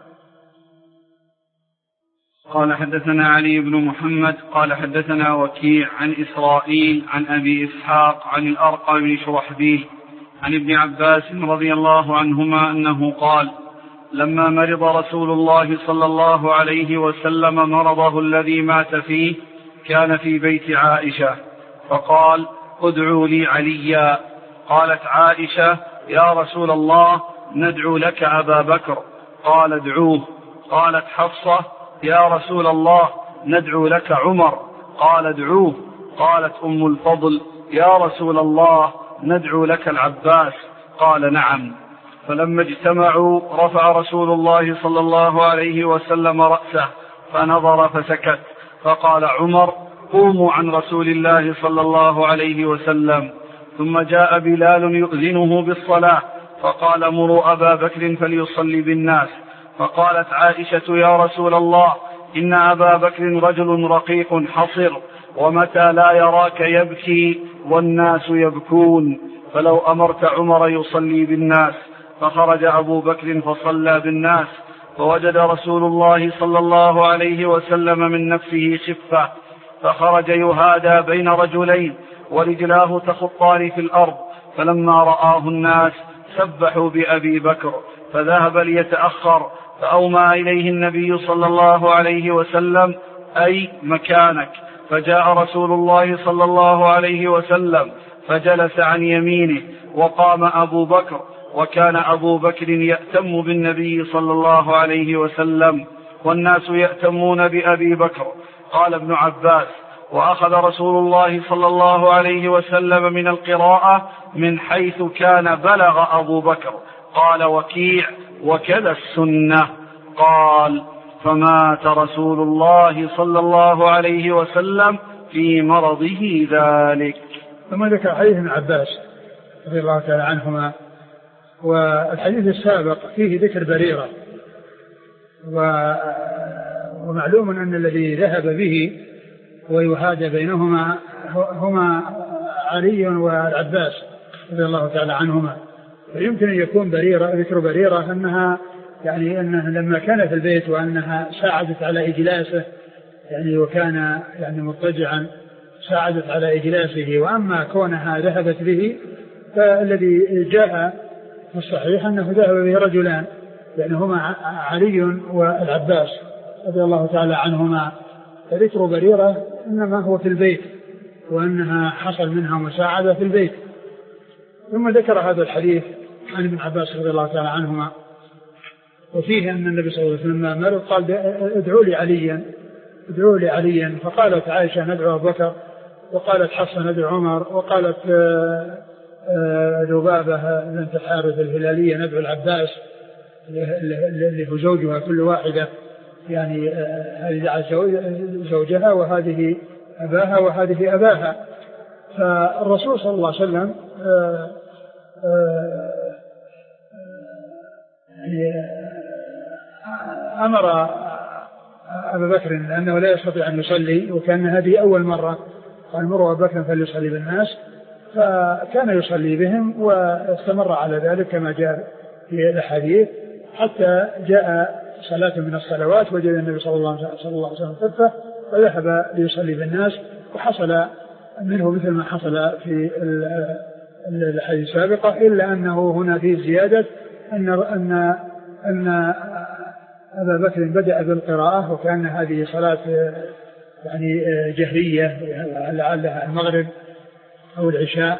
قال حدثنا علي بن محمد قال حدثنا وكيع عن إسرائيل عن أبي إسحاق عن الأرقم بن شرحبيل عن ابن عباس رضي الله عنهما أنه قال لما مرض رسول الله صلى الله عليه وسلم مرضه الذي مات فيه كان في بيت عائشة فقال ادعوا لي عليا. قالت عائشة يا رسول الله ندعو لك أبا بكر. قال ادعوه. قالت حفصة يا رسول الله ندعو لك عمر. قال ادعوه. قالت أم الفضل يا رسول الله ندعو لك العباس. قال نعم. فلما اجتمعوا رفع رسول الله صلى الله عليه وسلم رأسه فنظر فسكت، فقال عمر قوموا عن رسول الله صلى الله عليه وسلم. ثم جاء بلال يؤذنه بالصلاة فقال مروا أبا بكر فليصلي بالناس. فقالت عائشة يا رسول الله إن أبا بكر رجل رقيق حصر، ومتى لا يراك يبكي والناس يبكون، فلو أمرت عمر يصلي بالناس. فخرج أبو بكر فصلى بالناس، فوجد رسول الله صلى الله عليه وسلم من نفسه خفة، فخرج يهادى بين رجلين ورجلاه تخطان في الأرض، فلما رآه الناس سبحوا بأبي بكر، فذهب ليتأخر، فأومى إليه النبي صلى الله عليه وسلم: أي مكانك. فجاء رسول الله صلى الله عليه وسلم فجلس عن يمينه، وقام أبو بكر، وكان أبو بكر يأتم بالنبي صلى الله عليه وسلم والناس يأتمون بأبي بكر. قال ابن عباس: وأخذ رسول الله صلى الله عليه وسلم من القراءة من حيث كان بلغ أبو بكر. قال وكيع: وكذا السنة. قال: فمات رسول الله صلى الله عليه وسلم في مرضه ذلك. ثم ذكر حديث ابن عباس رضي الله تعالى عنهما، والحديث السابق فيه ذكر بريرة، ومعلوم أن الذي ذهب به ويهادى بينهما هما علي والعباس رضي الله تعالى عنهما. فيمكن أن يكون بريرة، ذكر بريرة أنها يعني أنها لما كان في البيت وأنها ساعدت على إجلاسه، يعني وكان يعني مضطجعا ساعدت على إجلاسه. وأما كونها ذهبت به فالذي جاء في الصحيح أنه ذهب به رجلان، يعني هما علي والعباس رضي الله تعالى عنهما. فذكر بريرة إنما هو في البيت، وأنها حصل منها مساعدة في البيت. ثم ذكر هذا الحديث عن ابن عباس رضي الله تعالى عنهما، وفيه أن النبي صلى الله عليه وسلم مرض قال: ادعوا لي عليا. فقالت عائشة: ندعو أبو بكر، وقالت حفصة: ندعو عمر، وقالت لبابة بنت الحارث الهلالية: ندعو العباس، اللي هو زوجها. كل واحدة يعني هذه دعت زوجها، وهذه أباها، وهذه أباها. فالرسول صلى الله عليه وسلم أمر أبا بكر لأنه لا يستطيع أن يصلي، وكان هذه أول مرة، قال: مروا أبا بكر فليصلي بالناس. فكان يصلي بهم واستمر على ذلك كما جاء في الحديث، حتى جاء صلاة من الصلوات وجد النبي صلى الله عليه وسلم خفة، فذهب ليصلي بالناس. وحصل منه مثل ما حصل في الحديث السابقة، إلا أنه هنا فيه زيادة أن أبا بكر بدأ بالقراءة، وكان هذه صلاة يعني جهرية لعلها المغرب أو العشاء.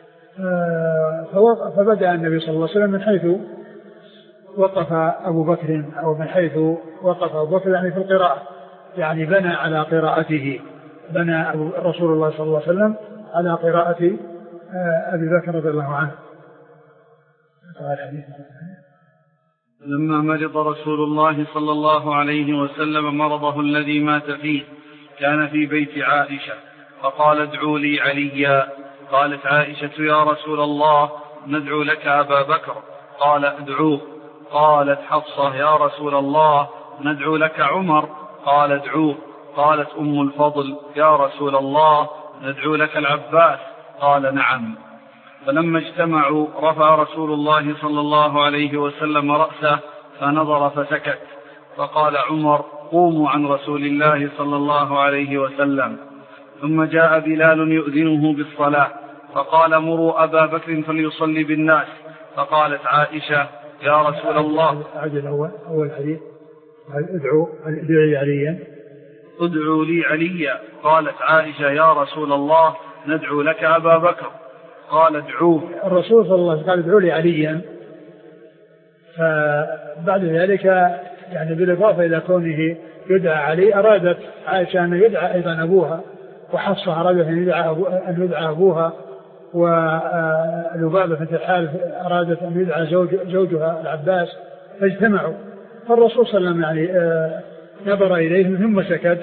فبدأ النبي صلى الله عليه وسلم من حيث وقف أبو بكر، أو من حيث وقف أبو بكر يعني في القراءة، يعني بنى على قراءته، بنى رسول الله صلى الله عليه وسلم على قراءة أبي بكر رضي الله عنه. لما مرض رسول الله صلى الله عليه وسلم مرضه الذي مات فيه كان في بيت عائشة، فقال: ادعوا لي عليا. قالت عائشة: يا رسول الله، ندعو لك أبا بكر. قال: ادعوه. قالت حفصة: يا رسول الله، ندعو لك عمر. قال: ادعوه. قالت أم الفضل: يا رسول الله، ندعو لك العباس. قال: نعم. فلما اجتمعوا رفع رسول الله صلى الله عليه وسلم رأسه فنظر فسكت، فقال عمر: قوموا عن رسول الله صلى الله عليه وسلم. ثم جاء بلال يؤذنه بالصلاة، فقال: مروا أبا بكر فليصلي بالناس. فقالت عائشة: يا رسول الله، أول حديث: ادعوا لي عليا. ادعوا لي عليا. قالت عائشة: يا رسول الله، ندعو لك أبا بكر. قال: ادعوه. الرسول صلى الله عليه وسلم قال: ادعوا لي عليا. فبعد ذلك يعني بالإضافة إلى كونه يدعى علي، أرادت عائشة أن يدعى أيضا أبوها، وحفصة أرادت أن يدعى أبوها، ولبابة بنت الحارث أرادت أن يدعى زوجها العباس، فاجتمعوا. فالرسول صلى الله عليه وسلم يعني نظر إليهم ثم سكت.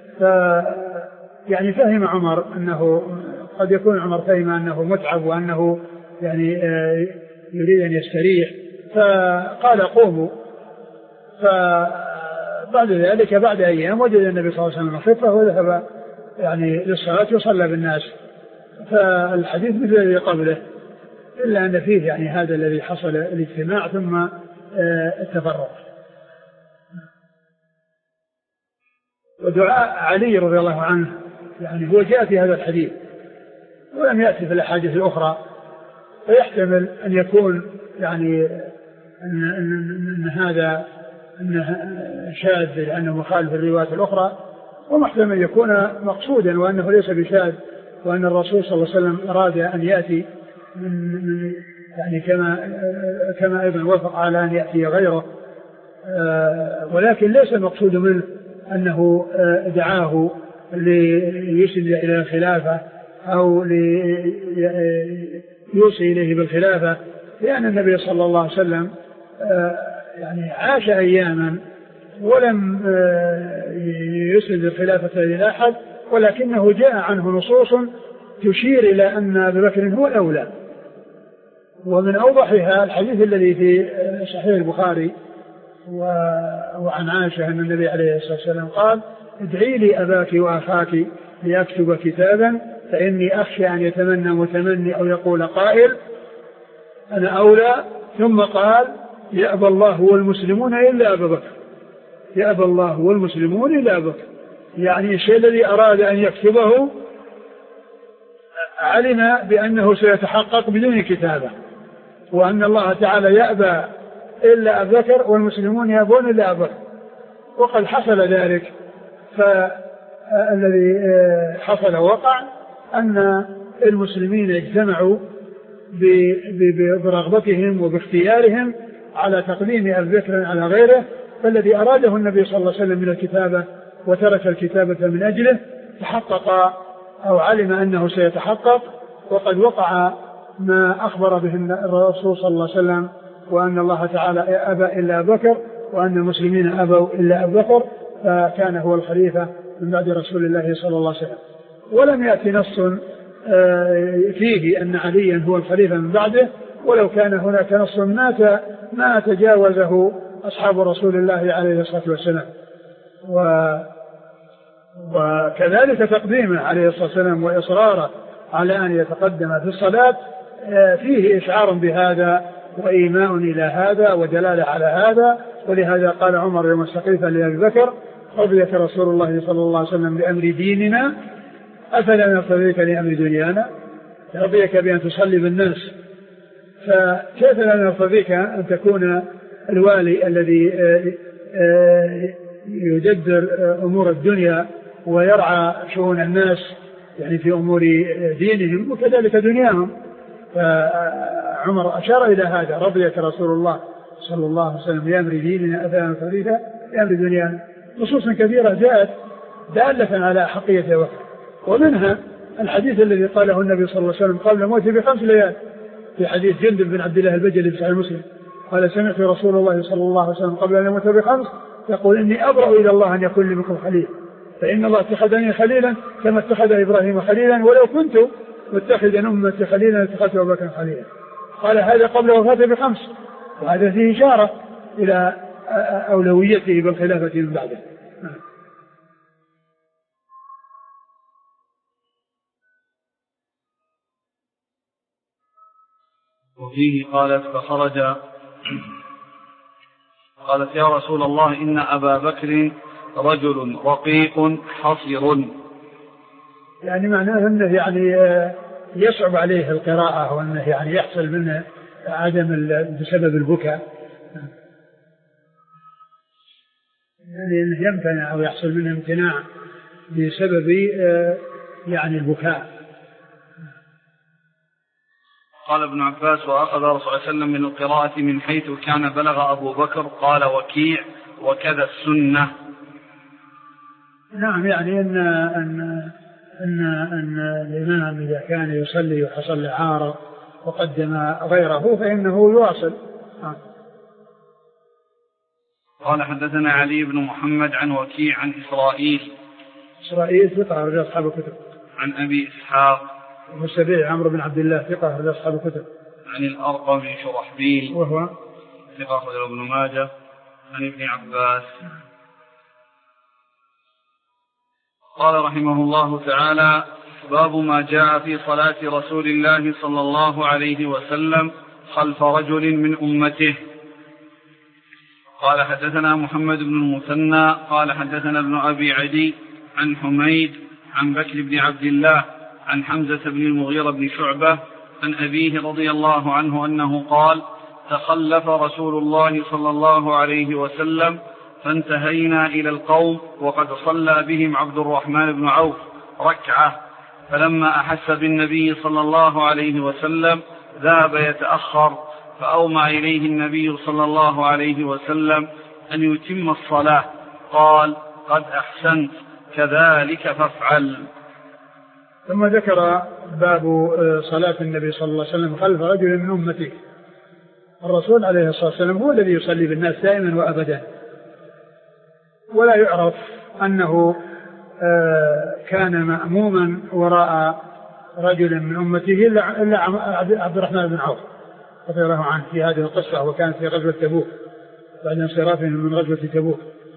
يعني فهم عمر أنه قد يكون عمر فهم أنه متعب وأنه يعني يريد أن يستريح، فقال: قوموا. فبعد ذلك بعد أيام وجد النبي صلى الله عليه وسلم خفة، وذهب يعني للصلاة وصلى بالناس. فالحديث مثل الذي قبله، إلا أن فيه يعني هذا الذي حصل الاجتماع ثم التفرق. ودعاء علي رضي الله عنه يعني هو جاء في هذا الحديث ولم يأتي في الأحاديث الأخرى، فيحتمل أن يكون يعني أن هذا شاذ لأنه مخالف الروايات الأخرى، ومحتمل يكون مقصودا وأنه ليس بشاذ، وأن الرسول صلى الله عليه وسلم أراد أن يأتي من يعني كما أيضا وافق على أن يأتي غيره، ولكن ليس المقصود منه أنه دعاه ليسند إلى الخلافة أو ليوصي إليه بالخلافة، لأن النبي صلى الله عليه وسلم يعني عاش أياما ولم يسند الخلافة إلى أحد، ولكنه جاء عنه نصوص تشير إلى أن أبي بكر هو الأولى. ومن أوضحها الحديث الذي في صحيح البخاري وعن عائشة أن النبي عليه الصلاة والسلام قال: ادعي لي أباك وأخاك ليكتب كتابا فإني أخشى أن يتمنى متمني أو يقول قائل أنا أولى. ثم قال: يأبى الله والمسلمون إلا أبا بكر، يأبى الله والمسلمون إلا أبا بكر. يعني الشيء الذي أراد أن يكتبه علم بأنه سيتحقق بدون كتابة، وأن الله تعالى يأبى إلا أبا بكر والمسلمون يأبون إلا أبا بكر، وقد حصل ذلك. فالذي حصل وقع أن المسلمين اجتمعوا برغبتهم وباختيارهم على تقديم أبي بكر على غيره، فالذي أراده النبي صلى الله عليه وسلم من الكتابة وترك الكتابة من أجله تحقق أو علم أنه سيتحقق، وقد وقع ما أخبر به الرسول صلى الله عليه وسلم، وأن الله تعالى أبى إلا أبا بكر وأن المسلمين أبوا إلا أبا بكر، فكان هو الخليفة من بعد رسول الله صلى الله عليه وسلم. ولم يأتي نص فيه أن عليا هو الخليفة من بعده، ولو كان هناك نص ما تجاوزه أصحاب رسول الله عليه الصلاة والسلام. وكذلك تقديمه عليه الصلاة والسلام وإصراره على أن يتقدم في الصلاة فيه إشعار بهذا وإيماء إلى هذا ودلالة على هذا. ولهذا قال عمر يوم السقيفة لأبي بكر: رضيك رسول الله صلى الله عليه وسلم بأمر ديننا أفلا نرتضيك لأمر دنيانا. رضيك بأن تصلي بالناس، فكيف لا نرتضيك أن تكون الوالي الذي يدبر أمور الدنيا ويرعى شؤون الناس يعني في أمور دينهم وكذلك دنياهم. فعمر أشار إلى هذا: رضيك رسول الله صلى الله عليه وسلم بأمر ديننا أفلا نرتضيك لأمر دنيانا. نصوص كثيرة جاءت دالة على حقية وقت، ومنها الحديث الذي قاله النبي صلى الله عليه وسلم قبل موته ب5 ليال في حديث جندب بن عبد الله البجلي في صحيح مسلم قال: سمعت رسول الله صلى الله عليه وسلم قبل أن يموت ب5 يقول: إني أبرأ إلى الله أن يكون لي منكم خليل، فإن الله اتخذني خليلا كما اتخذ إبراهيم خليلا، ولو كنت متخذا أمتي خليلا اتخذت أبا بكر خليلا. قال هذا قبل وفاته ب5، وهذا فيه إشارة إلى أولويته بالخلافة من بعده. وفيه قالت: قالت: يا رسول الله إن أبا بكر رجل رقيق حصير. يعني معناه أنه يعني يصعب عليه القراءة، وأنه يعني يحصل منه عدم بسبب البكاء، يعني أنه يمتنع أو يحصل منه امتناع بسبب يعني البكاء. قال ابن عباس: وأخذ رسول الله صلى الله عليه وسلم من القراءة من حيث كان بلغ أبو بكر. قال وكيع: وكذا السنة. نعم، يعني أن الإمام إذا كان يصلي وحصل عارض وقدم غيره فإنه يواصل. قال: حدثنا علي بن محمد عن وكيع عن إسرائيل ثقة رجال أصحاب الكتب. عن أبي إسحاق والسبيع عمرو بن عبد الله ثقة رجال أصحاب الكتب. عن الأرقم بن شرحبيل وهو ثقة أخرجه ابن ماجه. عن ابن عباس. قال رحمه الله تعالى: باب ما جاء في صلاة رسول الله صلى الله عليه وسلم خلف رجل من أمته. قال: حدثنا محمد بن المثنى قال: حدثنا ابن أبي عدي عن حميد عن بكر بن عبد الله عن حمزة بن المغيرة بن شعبة عن أبيه رضي الله عنه أنه قال: تخلف رسول الله صلى الله عليه وسلم فانتهينا إلى القوم وقد صلى بهم عبد الرحمن بن عوف ركعة، فلما أحس بالنبي صلى الله عليه وسلم ذهب يتأخر، فأومع إليه النبي صلى الله عليه وسلم أن يتم الصلاة، قال: قد أحسنت، كذلك فافعل. ثم ذكر باب صلاة النبي صلى الله عليه وسلم خلف رجل من أمته. الرسول عليه الصلاة والسلام هو الذي يصلي بالناس دائما وأبدا، ولا يعرف أنه كان مأموما وراء رجل من أمته إلا عبد الرحمن بن عوف رضي الله عنه في هذه القصة، وكانت في غزوة تبوك بعد انصرافهم من غزوة تبوك،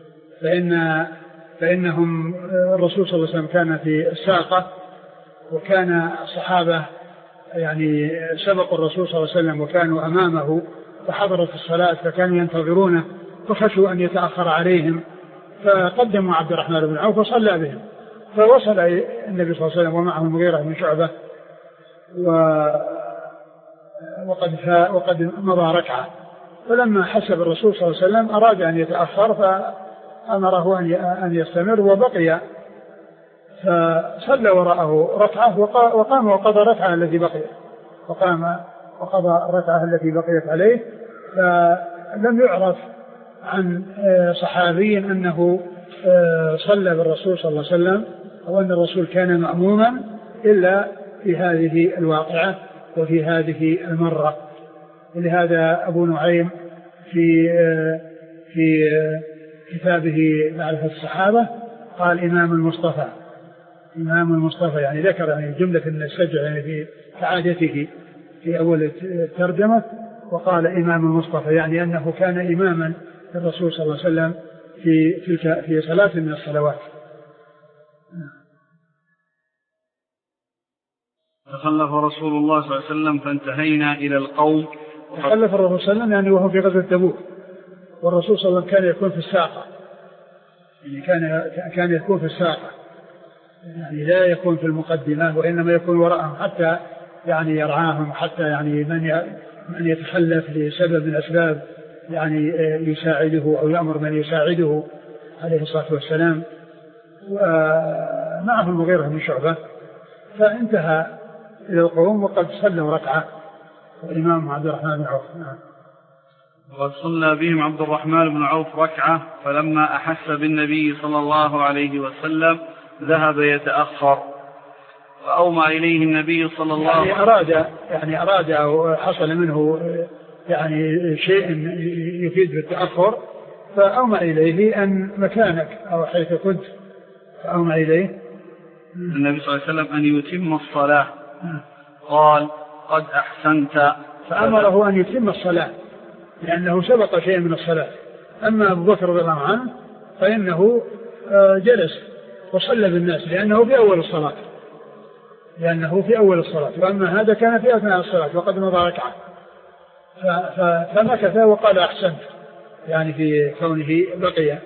فإنهم الرسول صلى الله عليه وسلم كان في الساقة، وكان الصحابة يعني سبقوا الرسول صلى الله عليه وسلم وكانوا أمامه، فحضرت الصلاة فكانوا ينتظرونه، فخشوا أن يتأخر عليهم، فقدموا عبد الرحمن بن عوف وصلى بهم، فوصل النبي صلى الله عليه وسلم ومعه المغيرة بن شعبة وقد مضى ركعة، فلما حسب الرسول صلى الله عليه وسلم أراد أن يتأخر فأمره أن يستمر، وبقي فصلى وراءه ركعة وقام وقضى الركعة التي بقيت، وقضى الركعة التي بقيت عليه. فلم يعرف عن صحابي أنه صلى بالرسول صلى الله عليه وسلم أو أن الرسول كان مأموما إلا في هذه الواقعة وفي هذه المرة. ولهذا أبو نعيم في كتابه معرفة الصحابة قال إمام المصطفى، يعني ذكر يعني جملة من السجع يعني في كعادته في أول الترجمة، وقال إمام المصطفى يعني أنه كان إماما للرسول صلى الله عليه وسلم في صلاة من الصلوات. تخلف رسول الله صلى الله عليه وسلم فانتهينا إلى القوم. تخلف الرسول صلى الله عليه وسلم يعني وهو في غزوة تبوك، والرسول صلى الله عليه وسلم كان يكون في الساقة، يعني كان يكون في الساقة، يعني لا يكون في المقدمة وإنما يكون وراءهم حتى يعني يرعاهم، حتى يعني من يتخلف لسبب من الأسباب يعني يساعده أو يأمر من يساعده عليه الصلاة والسلام. ومعه المغيرة بن شعبة، فانتهى إلى القوم وقد صلوا ركعة والإمام عبد الرحمن بن عوف. وقد صلى بهم عبد الرحمن بن عوف ركعة، فلما أحس بالنبي صلى الله عليه وسلم ذهب يتأخر، فأومع إليه النبي صلى الله عليه وسلم يعني أراد أو حصل منه يعني شيء يفيد بالتأخر، فأومع إليه أن مكانك أو حيث كنت، فأومع إليه النبي صلى الله عليه وسلم أن يتم الصلاة، قال: قد أحسنت، فأمره أن يتم الصلاة لأنه سبق شيء من الصلاة. أما أبو بكر رضي الله عنه فإنه جلس وصلى بالناس لأنه في أول الصلاة، وأما هذا كان في أثناء الصلاة وقد مضى ركعة، فمكث وقال أحسنت، يعني في كونه بقي.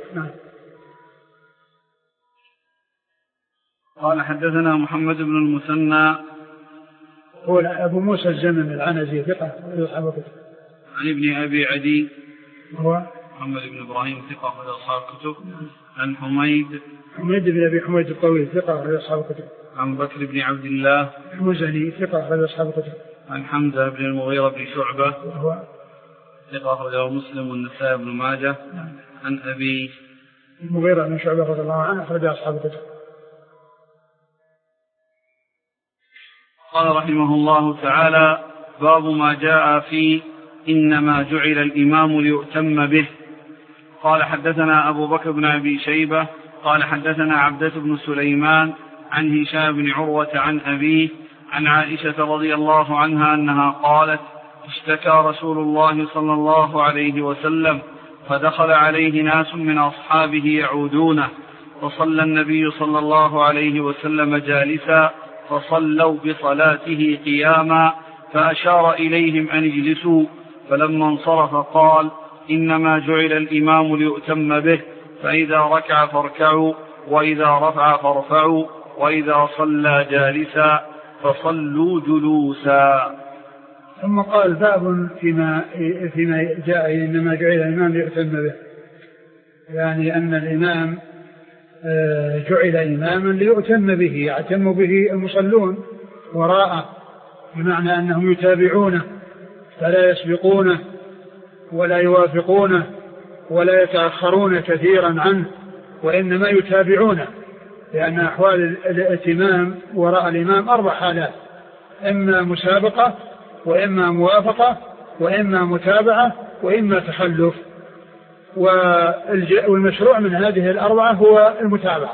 قال: حدثنا محمد بن المثنى هو أبو موسى الزمن العنزي ثقة عن ابن أبي عدي هو محمد بن إبراهيم ثقة من أصحاب الكتب، عن حميد بن أبي حميد الطويل ثقة من أصحاب الكتب، عن بكر بن عبد الله المزني ثقة من أصحاب الكتب، عن حمزة بن المغيرة بن شعبة وهو ثقة أخرجه مسلم والنسائي بن ماجه، عن أبي المغيرة بن شعبة رضي الله عنه أخرج أصحاب الكتب. قال رحمه الله تعالى: باب ما جاء في إنما جعل الإمام ليؤتم به. قال: حدثنا أبو بكر بن أبي شيبة قال: حدثنا عبدة بن سليمان عن هشام بن عروة عن أبيه عن عائشة رضي الله عنها أنها قالت: اشتكى رسول الله صلى الله عليه وسلم فدخل عليه ناس من أصحابه يعودونه، فصلى النبي صلى الله عليه وسلم جالسا، فصلوا بصلاته قياما، فأشار إليهم أن اجلسوا، فلما انصرف قال: إنما جعل الإمام ليؤتم به، فإذا ركع فاركعوا، وإذا رفع فارفعوا، وإذا صلى جالسا فصلوا جلوسا. ثم قال باب فيما جاء إنما جعل الإمام ليؤتم به، يعني أن الإمام جعل إماما ليؤتم به، يعتم به المصلون وراءه، بمعنى أنهم يتابعونه فلا يسبقونه ولا يوافقونه ولا يتأخرون كثيرا عنه، وإنما يتابعونه، لأن أحوال الائتمام وراء الإمام 4 حالات: إما مسابقة، وإما موافقة، وإما متابعة، وإما تخلف. والمشروع من هذه 4 هو المتابعة،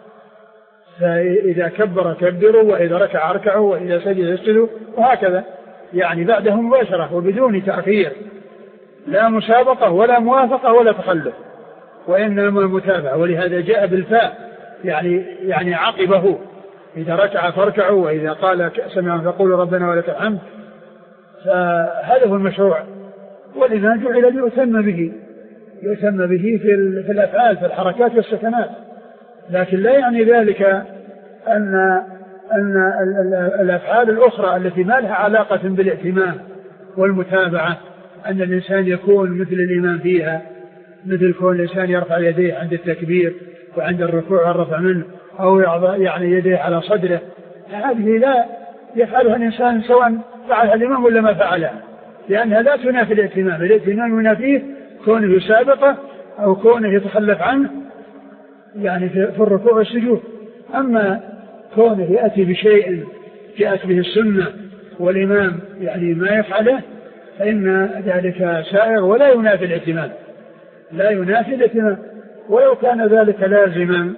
فإذا كبر كبروا، وإذا ركع اركعوا، وإذا سجد اسجدوا، وهكذا، يعني بعده مباشرة وبدون تأخير، لا مسابقة ولا موافقة ولا تخلف، وإنما المتابعة. ولهذا جاء بالفاء، يعني عقبه، إذا ركع فاركعوا، وإذا قال سمع فقولوا ربنا ولك الحمد. فهذا هو المشروع، والإمام جعل ليؤتم به، يؤتم به في الأفعال، في الحركات والسكنات، لكن لا يعني ذلك أن الأفعال الأخرى التي ما لها علاقة بالائتمام والمتابعة أن الإنسان يكون مثل الإمام فيها، مثل كون الإنسان يرفع يديه عند التكبير وعند الركوع والرفع منه، أو يعني يديه على صدره، هذه لا يفعلها الإنسان سواء فعلها الإمام ولا ما فعلها، لأنها لا تنافي الائتمام. الائتمام ينافيه كونه يسابقه أو كونه يتخلف عنه، يعني في الركوع والسجود. أما كونه يأتي بشيء جاءت به السنة والإمام يعني ما يفعله، فإن ذلك سائغ ولا ينافي الائتمام، لا ينافي الائتمام. ولو كان ذلك لازما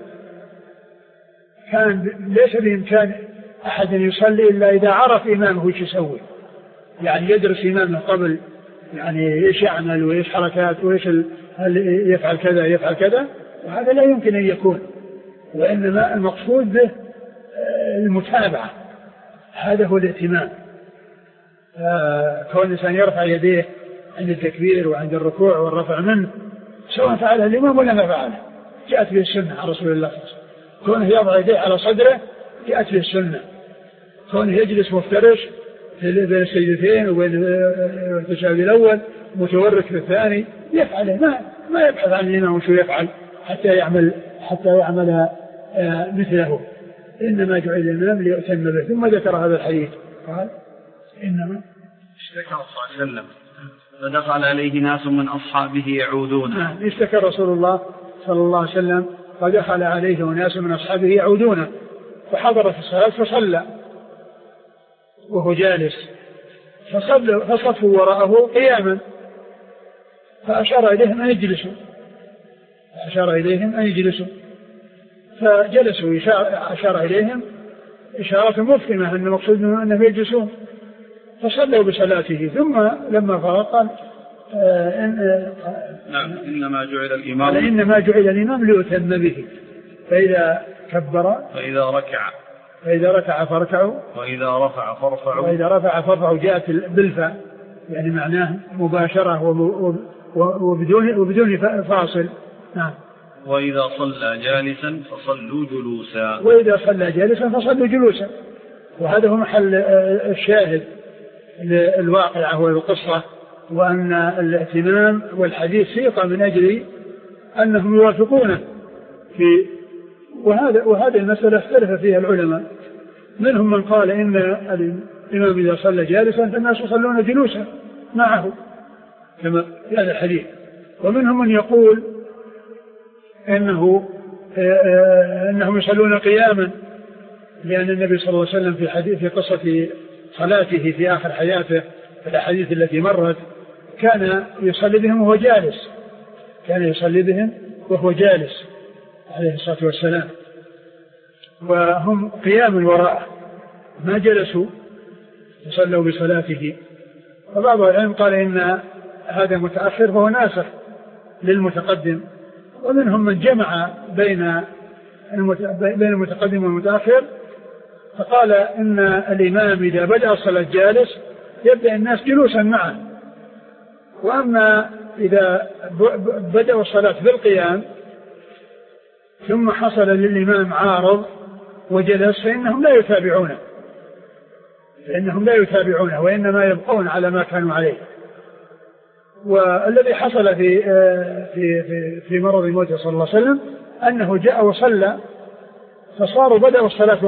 كان ليس بإمكان أحد يصلي إلا إذا عرف إمامه ايش يسوي، يعني يدرس إمامه قبل، يعني ايش يعمل وايش حركات وايش هل يفعل كذا يفعل كذا، وهذا لا يمكن أن يكون. وإنما المقصود به المتابعة، هذا هو الائتمام. كون الإنسان يرفع يديه عند التكبير وعند الركوع والرفع منه سواء فعلها الإمام ولا ما فعله، جاءت به السنة عن رسول الله صلى الله عليه وسلم. كونه يضع يديه على صدره جاءت به السنة. كونه يجلس مفترش بين السجدتين وبين التشهد الأول متورك في الثاني يفعله، ما يبحث عن الإمام وشو يفعل حتى يعمل مثله. إنما جعل الإمام ليؤتم به. ثم ذكر هذا الحديث قال إنما اشتكى صلى الله عليه وسلم فدخل عليه ناس من أصحابه يعودون. اشتكى رسول الله صلى الله عليه وسلم فدخل عليه ناس من أصحابه يعودون، فحضر في الصلاة فصلى وهو جالس، فصفوا وراءه قياما، فأشار إليهم أن يجلسوا، فجلسوا، أشار إليهم إشارة مفهمة أن المقصود أنهم يجلسون، فصلوا بصلاته. ثم لما فرغ قال إنما جعل الإمام ليؤتم به، فإذا كبر فإذا ركع فاركعوا، وإذا رفع فارفعوا، جاءت بالفاء يعني معناه مباشرة وبدون فاصل. نعم. وإذا صلى جالسا فصلوا جلوسا. وهذا هو محل الشاهد للواقعة والقصة، وأن الائتمام والحديث سيق من أجل أنهم يوافقونه في وهذه المسألة اختلف فيها العلماء. منهم من قال إن الإمام إذا صلى جالسا فالناس يصلون جلوسا معه كما في هذا الحديث، ومنهم من يقول إنهم يصلون قياما، لأن النبي صلى الله عليه وسلم في قصة صلاته في آخر حياته في الأحاديث التي مرت كان يصلي بهم وهو جالس عليه الصلاة والسلام، وهم قيام وراءه ما جلسوا يصلوا بصلاته. وبعض العلم قال إن هذا متأخر فهو ناسخ للمتقدم، ومنهم من جمع بين المتقدم والمتأخر، فقال إن الإمام إذا بدأ الصلاة جالس يبدأ الناس جلوسا معه، وأما إذا بدأوا الصلاة بالقيام ثم حصل للإمام عارض وجلس فإنهم لا يتابعونه وإنما يبقون على ما كانوا عليه. والذي حصل في مرض موته صلى الله عليه وسلم أنه جاء وصلى، فصاروا بدأوا الصلاة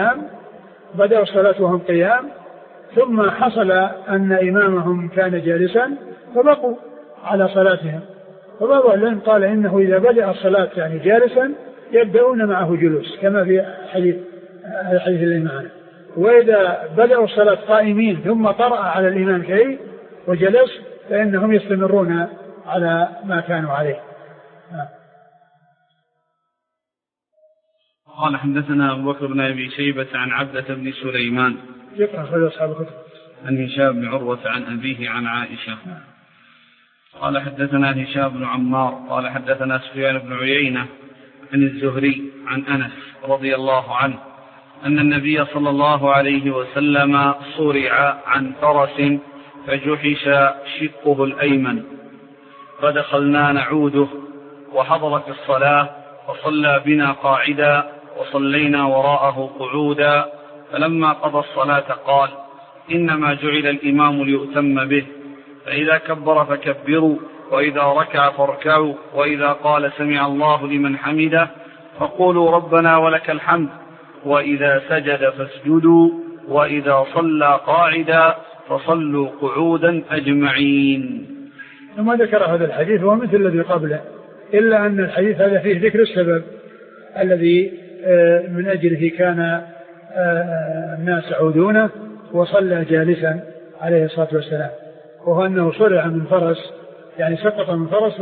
وهم قيام، ثم حصل أن إمامهم كان جالسا فبقوا على صلاتهم. فبعض العلماء قال إنه إذا بدأ الصلاة يعني جالسا يبدأون معه جلوس كما في الحديث الذي معنا، وإذا بدأوا الصلاة قائمين ثم طرأ على الإمام شيء وجلس فإنهم يستمرون على ما كانوا عليه. قال حدثنا أبو بكر بن أبي شيبة عن عبدة بن سليمان عن هشام بن عروة عن أبيه عن عائشة قال حدثنا هشام بن عمار قال حدثنا سفيان بن عيينة عن الزهري عن أنس رضي الله عنه أن النبي صلى الله عليه وسلم صرع عن فرس فجحش شقه الأيمن فدخلنا نعوده وحضرت الصلاة فصلى بنا قاعدا وصلينا وراءه قعودا، فلما قضى الصلاة قال: إنما جعل الإمام ليؤتم به، فإذا كبر فكبروا، وإذا ركع فاركعوا، وإذا قال سمع الله لمن حمده فقولوا ربنا ولك الحمد، وإذا سجد فاسجدوا، وإذا صلى قاعدا فصلوا قعودا أجمعين. ثم ذكر هذا الحديث هو مثل الذي قبله، إلا أن الحديث هذا فيه ذكر السبب الذي من أجله كان الناس يعودونه وصلى جالسا عليه الصلاة والسلام، وهو أنه صرع من فرس، يعني سقط من فرس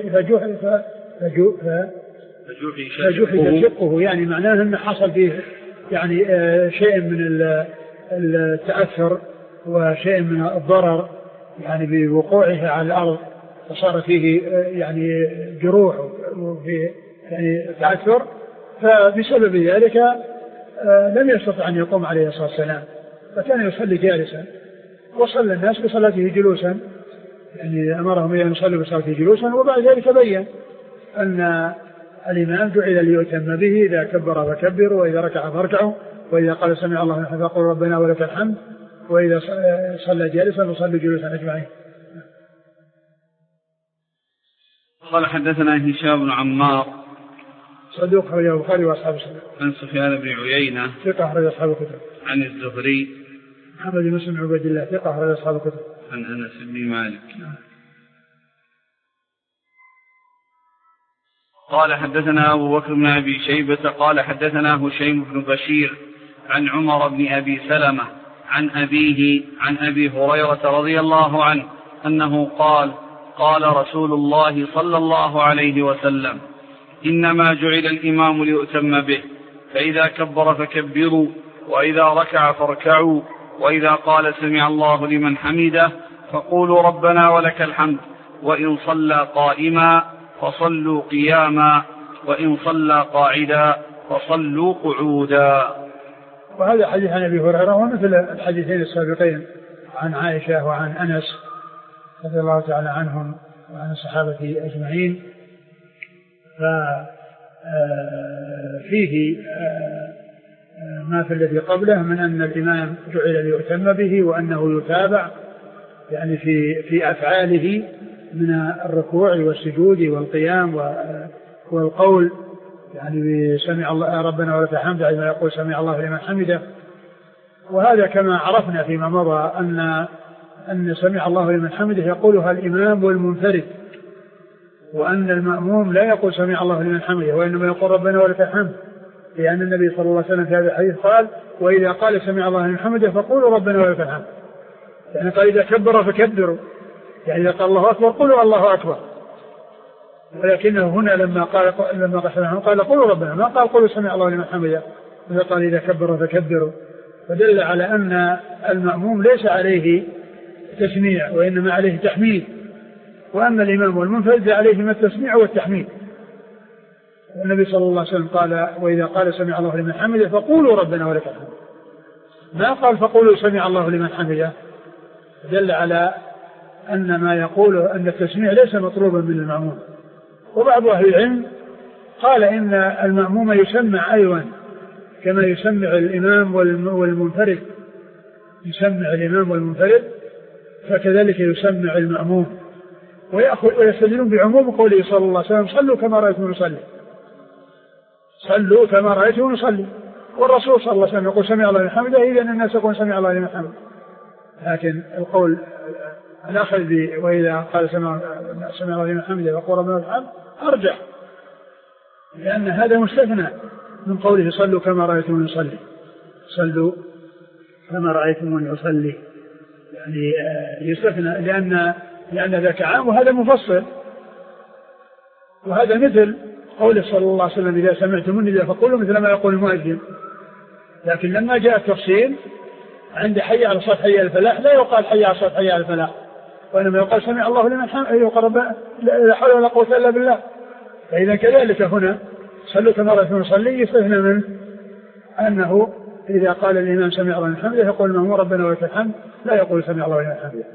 فجحش شقه، يعني معناه أنه حصل فيه يعني شيء من التأثر وشيء من الضرر يعني بوقوعه على الأرض، فصار فيه يعني جروح وفي يعني تأثر، فبسبب ذلك لم يستطع أن يقوم عليه الصلاة والسلام، فكان يصلي جالسا، وصلى الناس بصلاته جلوسا، يعني أمرهم أن يصلوا بصلاته جلوسا. وبعد ذلك بين أن الإمام جعل ليؤتم به، إذا كبر فكبروا، وإذا ركع فاركعوا، وإذا قال سمع الله لمن حمده فقولوا ربنا ولك الحمد، وإذا صلى جالسا فصلوا جلوسا أجمعين. قال حدثنا هشام بن عمار صدوق أخرجه البخاري وأصحاب السنن. عن سفيان بن عيينة ثقة أخرج أصحاب الكتب. عن الزهري محمد بن مسلم بن عبيد الله ثقة أخرج أصحاب الكتب. عن أنس بن مالك. قال حدثنا أبو بكر بن أبي شيبة قال حدثنا هشيم بن بشير عن عمر بن أبي سلمة عن أبيه عن أبي هريرة رضي الله عنه أنه قال: قال رسول الله صلى الله عليه وسلم: إنما جعل الإمام ليؤتم به، فإذا كبر فكبروا، وإذا ركع فاركعوا، وإذا قال سمع الله لمن حمده فقولوا ربنا ولك الحمد، وإن صلى قائما فصلوا قياما، وإن صلى قاعدا فصلوا قعودا. وهذا حديث عن أبي هريرة ومثل الحديثين السابقين عن عائشة وعن أنس رضي الله تعالى عنهم وعن الصحابة أجمعين. فيه ما في الذي قبله من أن الإمام جعل ليؤتم به، وأنه يتابع يعني في أفعاله من الركوع والسجود والقيام والقول، يعني سمع الله ربنا ولك الحمد عندما يقول سمع الله لمن حمده. وهذا كما عرفنا فيما مضى أن سمع الله لمن حمده يقولها الإمام والمنفرد، وأن المأموم لا يقول سمع الله لمن حمده، وإنما يقول ربنا ولك الحمد، لأن النبي صلى الله عليه وسلم في هذا الحديث قال: وإذا قال سمع الله لمن حمده فقولوا ربنا ولك الحمد. يعني قال إذا كبر فكبروا، يعني إذا قال الله أكبر قولوا الله أكبر، ولكنه هنا لما قال قولوا ربنا، ما قال قولوا سمع الله لمن حمده، قال إذا كبر فكبروا، فدل على أن المأموم ليس عليه تسميع وإنما عليه تحميد، وأما الإمام والمنفرد عليهما التسميع والتحميد. النبي صلى الله عليه وسلم قال: وإذا قال سمع الله لمن حمده فقولوا ربنا ولك الحمد، ما قال فقولوا سمع الله لمن حمده، دل على أن ما يقوله أن التسميع ليس مطلوبا من المأموم. وبعض أهل العلم قال إن المأموم يسمع أيضا كما يسمع الإمام والمنفرد، يسمع الإمام والمنفرد فكذلك يسمع المأموم. ويستدلون بعموم قوله صلى الله عليه وسلم صلوا كما رأيتم نصلي، صلوا كما رأيتم نصلي. والرسول صلى الله عليه وسلم يقول سمع الله لمن حمده، إذا الناس يقول سمع الله لمن حمده. لكن القول الأخذ وإذا قال سمع الله لمن حمده يقول ربنا الحمد أرجح، لأن هذا مستثنى من قوله صلوا كما رأيتم نصلي، صلوا كما رأيتم يصلي، يعني يستثنى لأن ذاك عام وهذا مفصل. وهذا مثل قوله صلى الله عليه وسلم إذا سمعتم النداء فقولوا مثل ما يقول المؤذن. لكن لما جاء التفصيل عند حي على الصلاة حي على الفلاح لا يقال حي على الصلاة حي على الفلاح، وإنما يقال سمع الله لمن حمده، يقرب لا حول ولا قوة إلا بالله. فإذا كذلك هنا صلوا كما رأيتم نصلي يستثنى منه أنه إذا قال الإمام سمع الله لمن حمده يقول المأموم ربنا ولك الحمد، لا يقول سمع الله لمن حمده.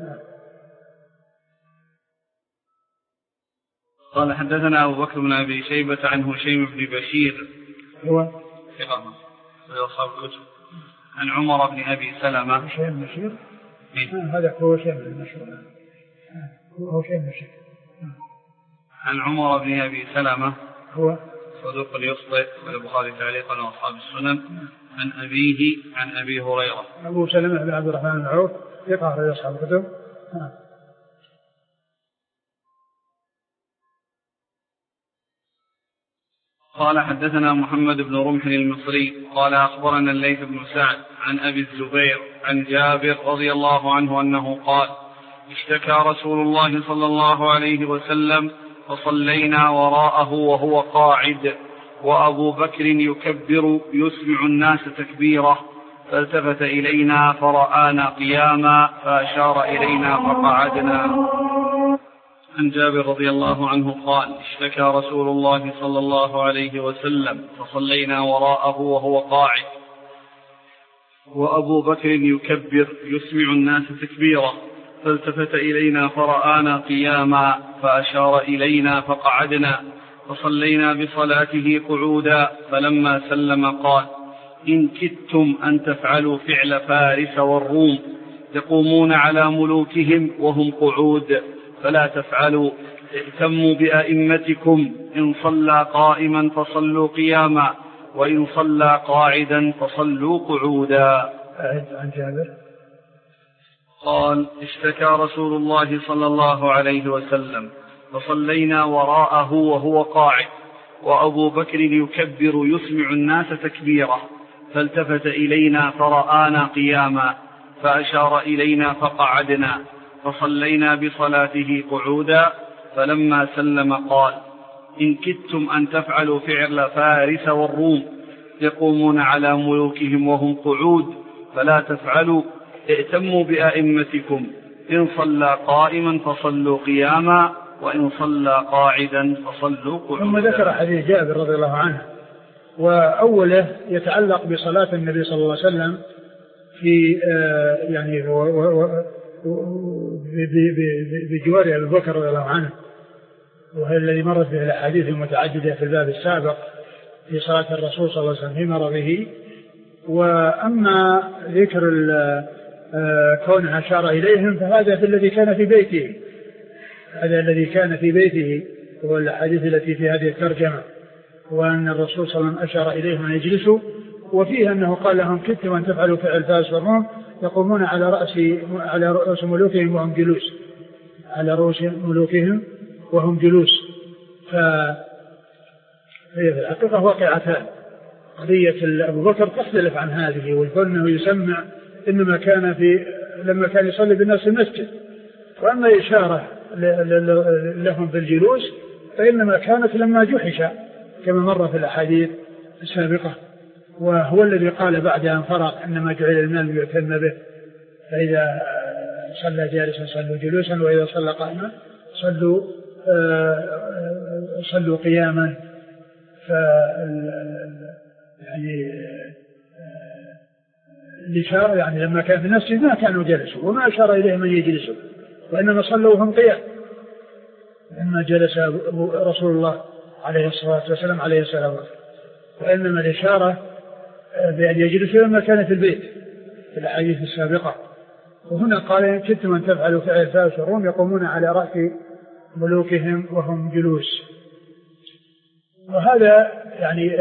قال حدثنا أبو بكر بن أبي شيبة عن هشيم بن بشير هو ثقة أصحاب الكتب، عن عمر بن أبي سلمة. هشيم بن بشير هذا هو هشيم بن بشير، هو هشيم بن بشير. عن عمر بن أبي سلمة هو صدوق يخطئ، والبخاري تعليقا وأصحاب السنن. عن أبيه عن أبي هريرة. أبو سلمة بن عبد الرحمن بن عوف ثقة أصحاب الكتب. قال حدثنا محمد بن رمح المصري قال أخبرنا الليث بن سعد عن أبي الزبير عن جابر رضي الله عنه أنه قال اشتكى رسول الله صلى الله عليه وسلم فصلينا وراءه وهو قاعد وأبو بكر يكبر يسمع الناس تكبيره، فالتفت إلينا فرآنا قياما فأشار إلينا فقعدنا. عن جابر رضي الله عنه قال اشتكى رسول الله صلى الله عليه وسلم فصلينا وراءه وهو قاعد وأبو بكر يكبر يسمع الناس تكبيره، فالتفت إلينا فرآنا قياما فأشار إلينا فقعدنا، فصلينا بصلاته قعودا، فلما سلم قال إن كدتم أن تفعلوا فعل فارس والروم يقومون على ملوكهم وهم قعود فلا تفعلوا، ائتموا بأئمتكم، إن صلى قائما فصلوا قياما وإن صلى قاعدا فصلوا قعودا. عن جابر قال اشتكى رسول الله صلى الله عليه وسلم فصلينا وراءه وهو قاعد وأبو بكر يكبر يسمع الناس تكبيره، فالتفت إلينا فرآنا قياما فأشار إلينا فقعدنا، فصلينا بصلاته قعودا، فلما سلم قال إن كدتم أن تفعلوا فعل فارس والروم يقومون على ملوكهم وهم قعود فلا تفعلوا، ائتموا بأئمتكم، إن صلى قائما فصلوا قياما وإن صلى قاعدا فصلوا قعودا. ثم ذكر حديث جابر رضي الله عنه، وأوله يتعلق بصلاة النبي صلى الله عليه وسلم في يعني بجوار أبي بكر رضي الله عنه، وهي الذي مرت به الأحاديث المتعددة في الباب السابق في صلاة الرسول صلى الله عليه وسلم في مرضه. وأما ذكر كونه أشار إليهم فهذا في الذي كان في بيته، هذا الذي كان في بيته هو الأحاديث التي في هذه الترجمة، وأن الرسول صلى الله عليه وسلم أشار إليهم أن يجلسوا، وفيه أنه قال لهم كدتم أن تفعلوا فعل فارس والروم يقومون على رؤوس ملوكهم وهم جلوس، على رؤوس ملوكهم وهم جلوس. فهي في الحقيقة واقعتان، قضية أبو بكر تختلف عن هذه، والكونه يسمع إنما كان لما كان يصلي بالناس في المسجد، وأما إشارة لهم بالجلوس فإنما كانت لما جحش كما مر في الأحاديث السابقة. وهو الذي قال بعد أن فرغ إنما جعل المال ليؤتم به، فإذا صلى جالسا صلوا جلوسا وإذا صلى قائما صلوا قياما. يعني الإشارة يعني لما كان في نفسه ما كانوا جلسوا وما أشار إليهم أن يجلسوا، وإنما صلوا وهم قيام لما جلس رسول الله عليه الصلاة والسلام عليه السلام. وإنما الإشارة بأن يجلسوا لما كان في البيت في الأحاديث السابقة. وهنا قال إن كنتم أن تفعلوا فعل فارس والروم يقومون على رأس ملوكهم وهم جلوس. وهذا يعني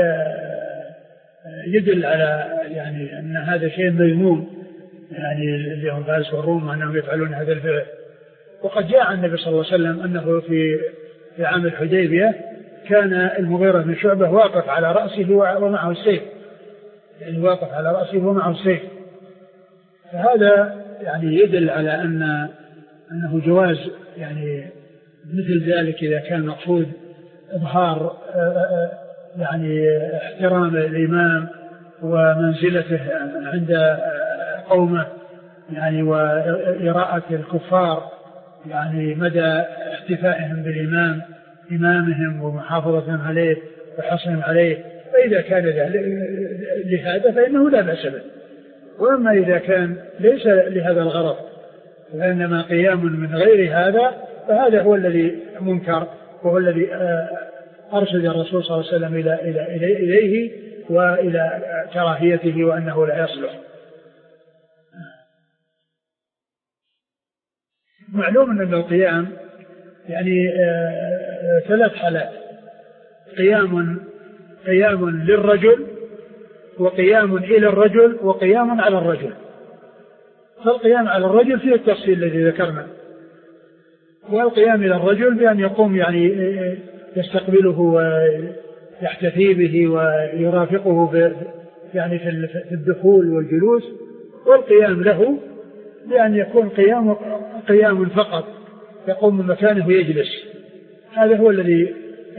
يدل على يعني أن هذا شيء مذموم، يعني اللي هم فارس والروم أنهم يفعلون هذا الفعل. وقد جاء النبي صلى الله عليه وسلم أنه في عام الحديبية كان المغيرة بن شعبة واقف على رأسه ومعه السيف، يعني واقف على رأسه ومعه السيف. فهذا يعني يدل على أنه جواز يعني مثل ذلك إذا كان مقصود إظهار يعني احترام الإمام ومنزلته عند قومه، يعني وإراءة الكفار يعني مدى احتفائهم إمامهم ومحافظتهم عليه وحصنهم عليه. فإذا كان لهذا فإنه لا بأس به. وأما إذا كان ليس لهذا الغرض وإنما قيام من غير هذا فهذا هو الذي منكر، وهو الذي أرشد الرسول صلى الله عليه وسلم إليه وإلى كراهيته وأنه لا يصلح. معلوم أن القيام يعني ثلاث حالات: قيام للرجل، وقيام إلى الرجل، وقيام على الرجل. فالقيام على الرجل فيه التفصيل الذي ذكرنا، والقيام إلى الرجل بأن يقوم يعني يستقبله ويحتفي به ويرافقه يعني في الدخول والجلوس. والقيام له بأن يكون قيام فقط، يقوم من مكانه ويجلس. هذا هو الذي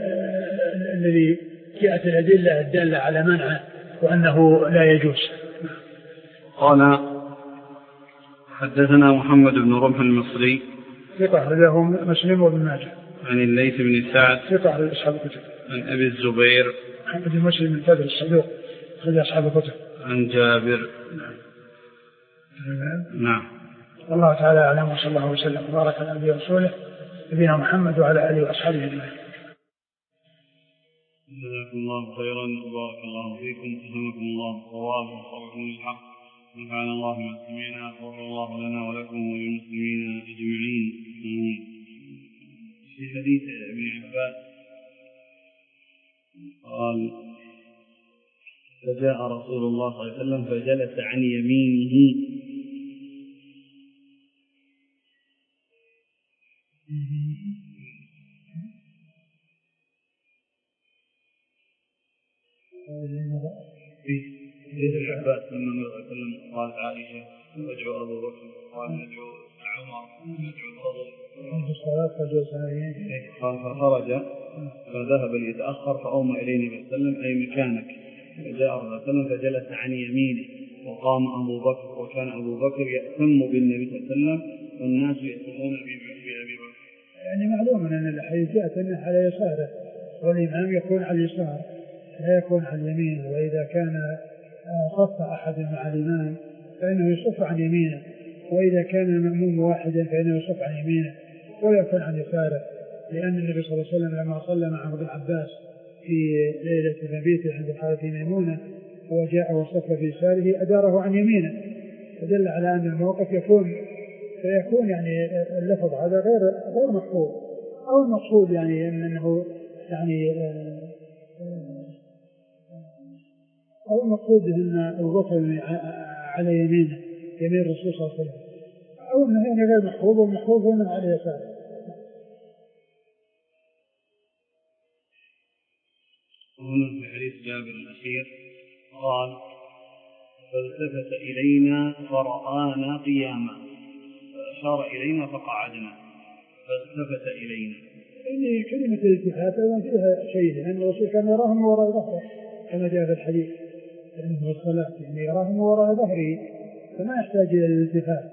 جاءت الأدلة الدالة على منعه وأنه لا يجوز. قال حدثنا محمد بن رمح المصري ثقة له مسلم وابن ماجه. عن الليث بن سعد ثقة لأصحاب الكتب. عن أبي الزبير محمد بن مسلم بن فدر الصدوق لأصحاب الكتب. عن جابر. نعم. والله تعالى أعلم، وصلى الله وسلم وبارك على نبينا ورسوله نبينا محمد وعلى آله وأصحابه أجمعين. جزاكم الله خيرا وبارك الله فيكم، فهمكم الله الصواب وصرفكم الحق، ونفعنا الله بما سمعنا، وغفر الله لنا ولكم وللمسلمين أجمعين. في حديث ابن عباس قال: فجاء رسول الله صلى الله عليه وسلم فجلس عن يمينه في العباس لما مر وسلم قالت عائشة: ادعو أبو بكر، قال: ندعو عمر، ندعو الفضل. قال: فخرج فذهب ليتأخر فأومى إليه النبي صلى الله عليه وسلم: أي مكانك. فجاء الرسول صلى الله عليه وسلم فجلس عن يمينه، وقام أبو بكر، وكان أبو بكر يأتم بالنبي صلى الله عليه وسلم والناس يأتمون بأبي بكر. يعني معلوم أن الحديث جاءت أنه على يساره، والإمام يكون على اليسار لا يكون على اليمين. وإذا كان صف أحد مع الإمام فإنه يصف عن يمينه، وإذا كان المأموم واحدا فإنه يصف عن يمينه ولا يكون عن يساره. لأن النبي صلى الله عليه وسلم لما صلى مع ابن عباس في ليلة مبيته عند خالته ميمونة وجاء وصف في يساره أداره عن يمينه، فدل على أن الموقف فيكون يعني اللفظ هذا غير مقصود، أو المقصود يعني أنه يعني أو المقصود أن البطل على يمينه يمين الرسول صلى الله عليه وسلم، أو أنه يعني غير محفوظ، والمحفوظ هو من على يساره. وهنا في حديث جابر الأخير قال: فالتفت إلينا فرآنا قياما، فأشار إلينا فقعدنا. فالتفت إلينا، يعني كلمة الالتفات فيها شيء، لأن الرسول كان يراهم من وراء ظهره كما جاء في الحديث، لأنه الصلاة يعني يراهم من وراء ظهره فما يحتاج إلى الالتفات.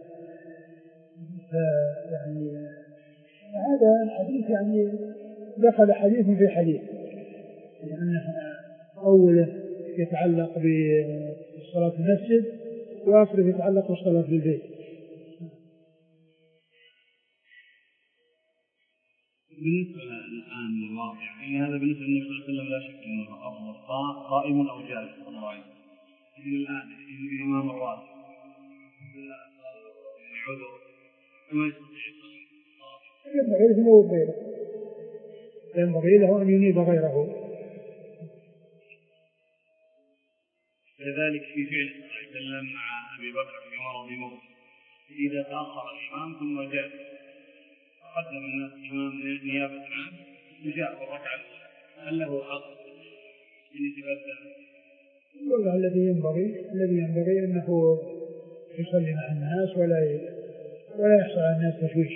يعني هذا الحديث يعني دخل حديث في حديث، لأنه أوله يتعلق بالصلاة في المسجد، وآخره يتعلق بالصلاة في البيت. بالنسبة الآن للواقع، يعني هذا بالنسبة للنبي صلى الله عليه وسلم لا شك أنه أفضل قائم أو جالس صلى الله عليه وسلم، الآن الإمام الراتب عذر ما يستطيع ينبغي له أن ينيب غيره. كذلك في فعل صلى الله عليه وسلم مع أبي بكر في مرض موته، إذا تأخر الإمام ثم جاء قدم الناس الإمام نيابة عنه وجاء بالركعة الأولى، هل له حق أن يتبدل؟ والله الذي ينبغي أنه يصلي مع الناس ولا يحصل على الناس تشويش.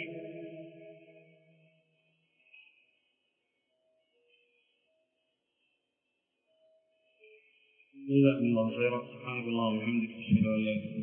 جزاكم الله خيرا. سبحانك اللهم وبحمدك، أشهد أن لا إله إلا أنت.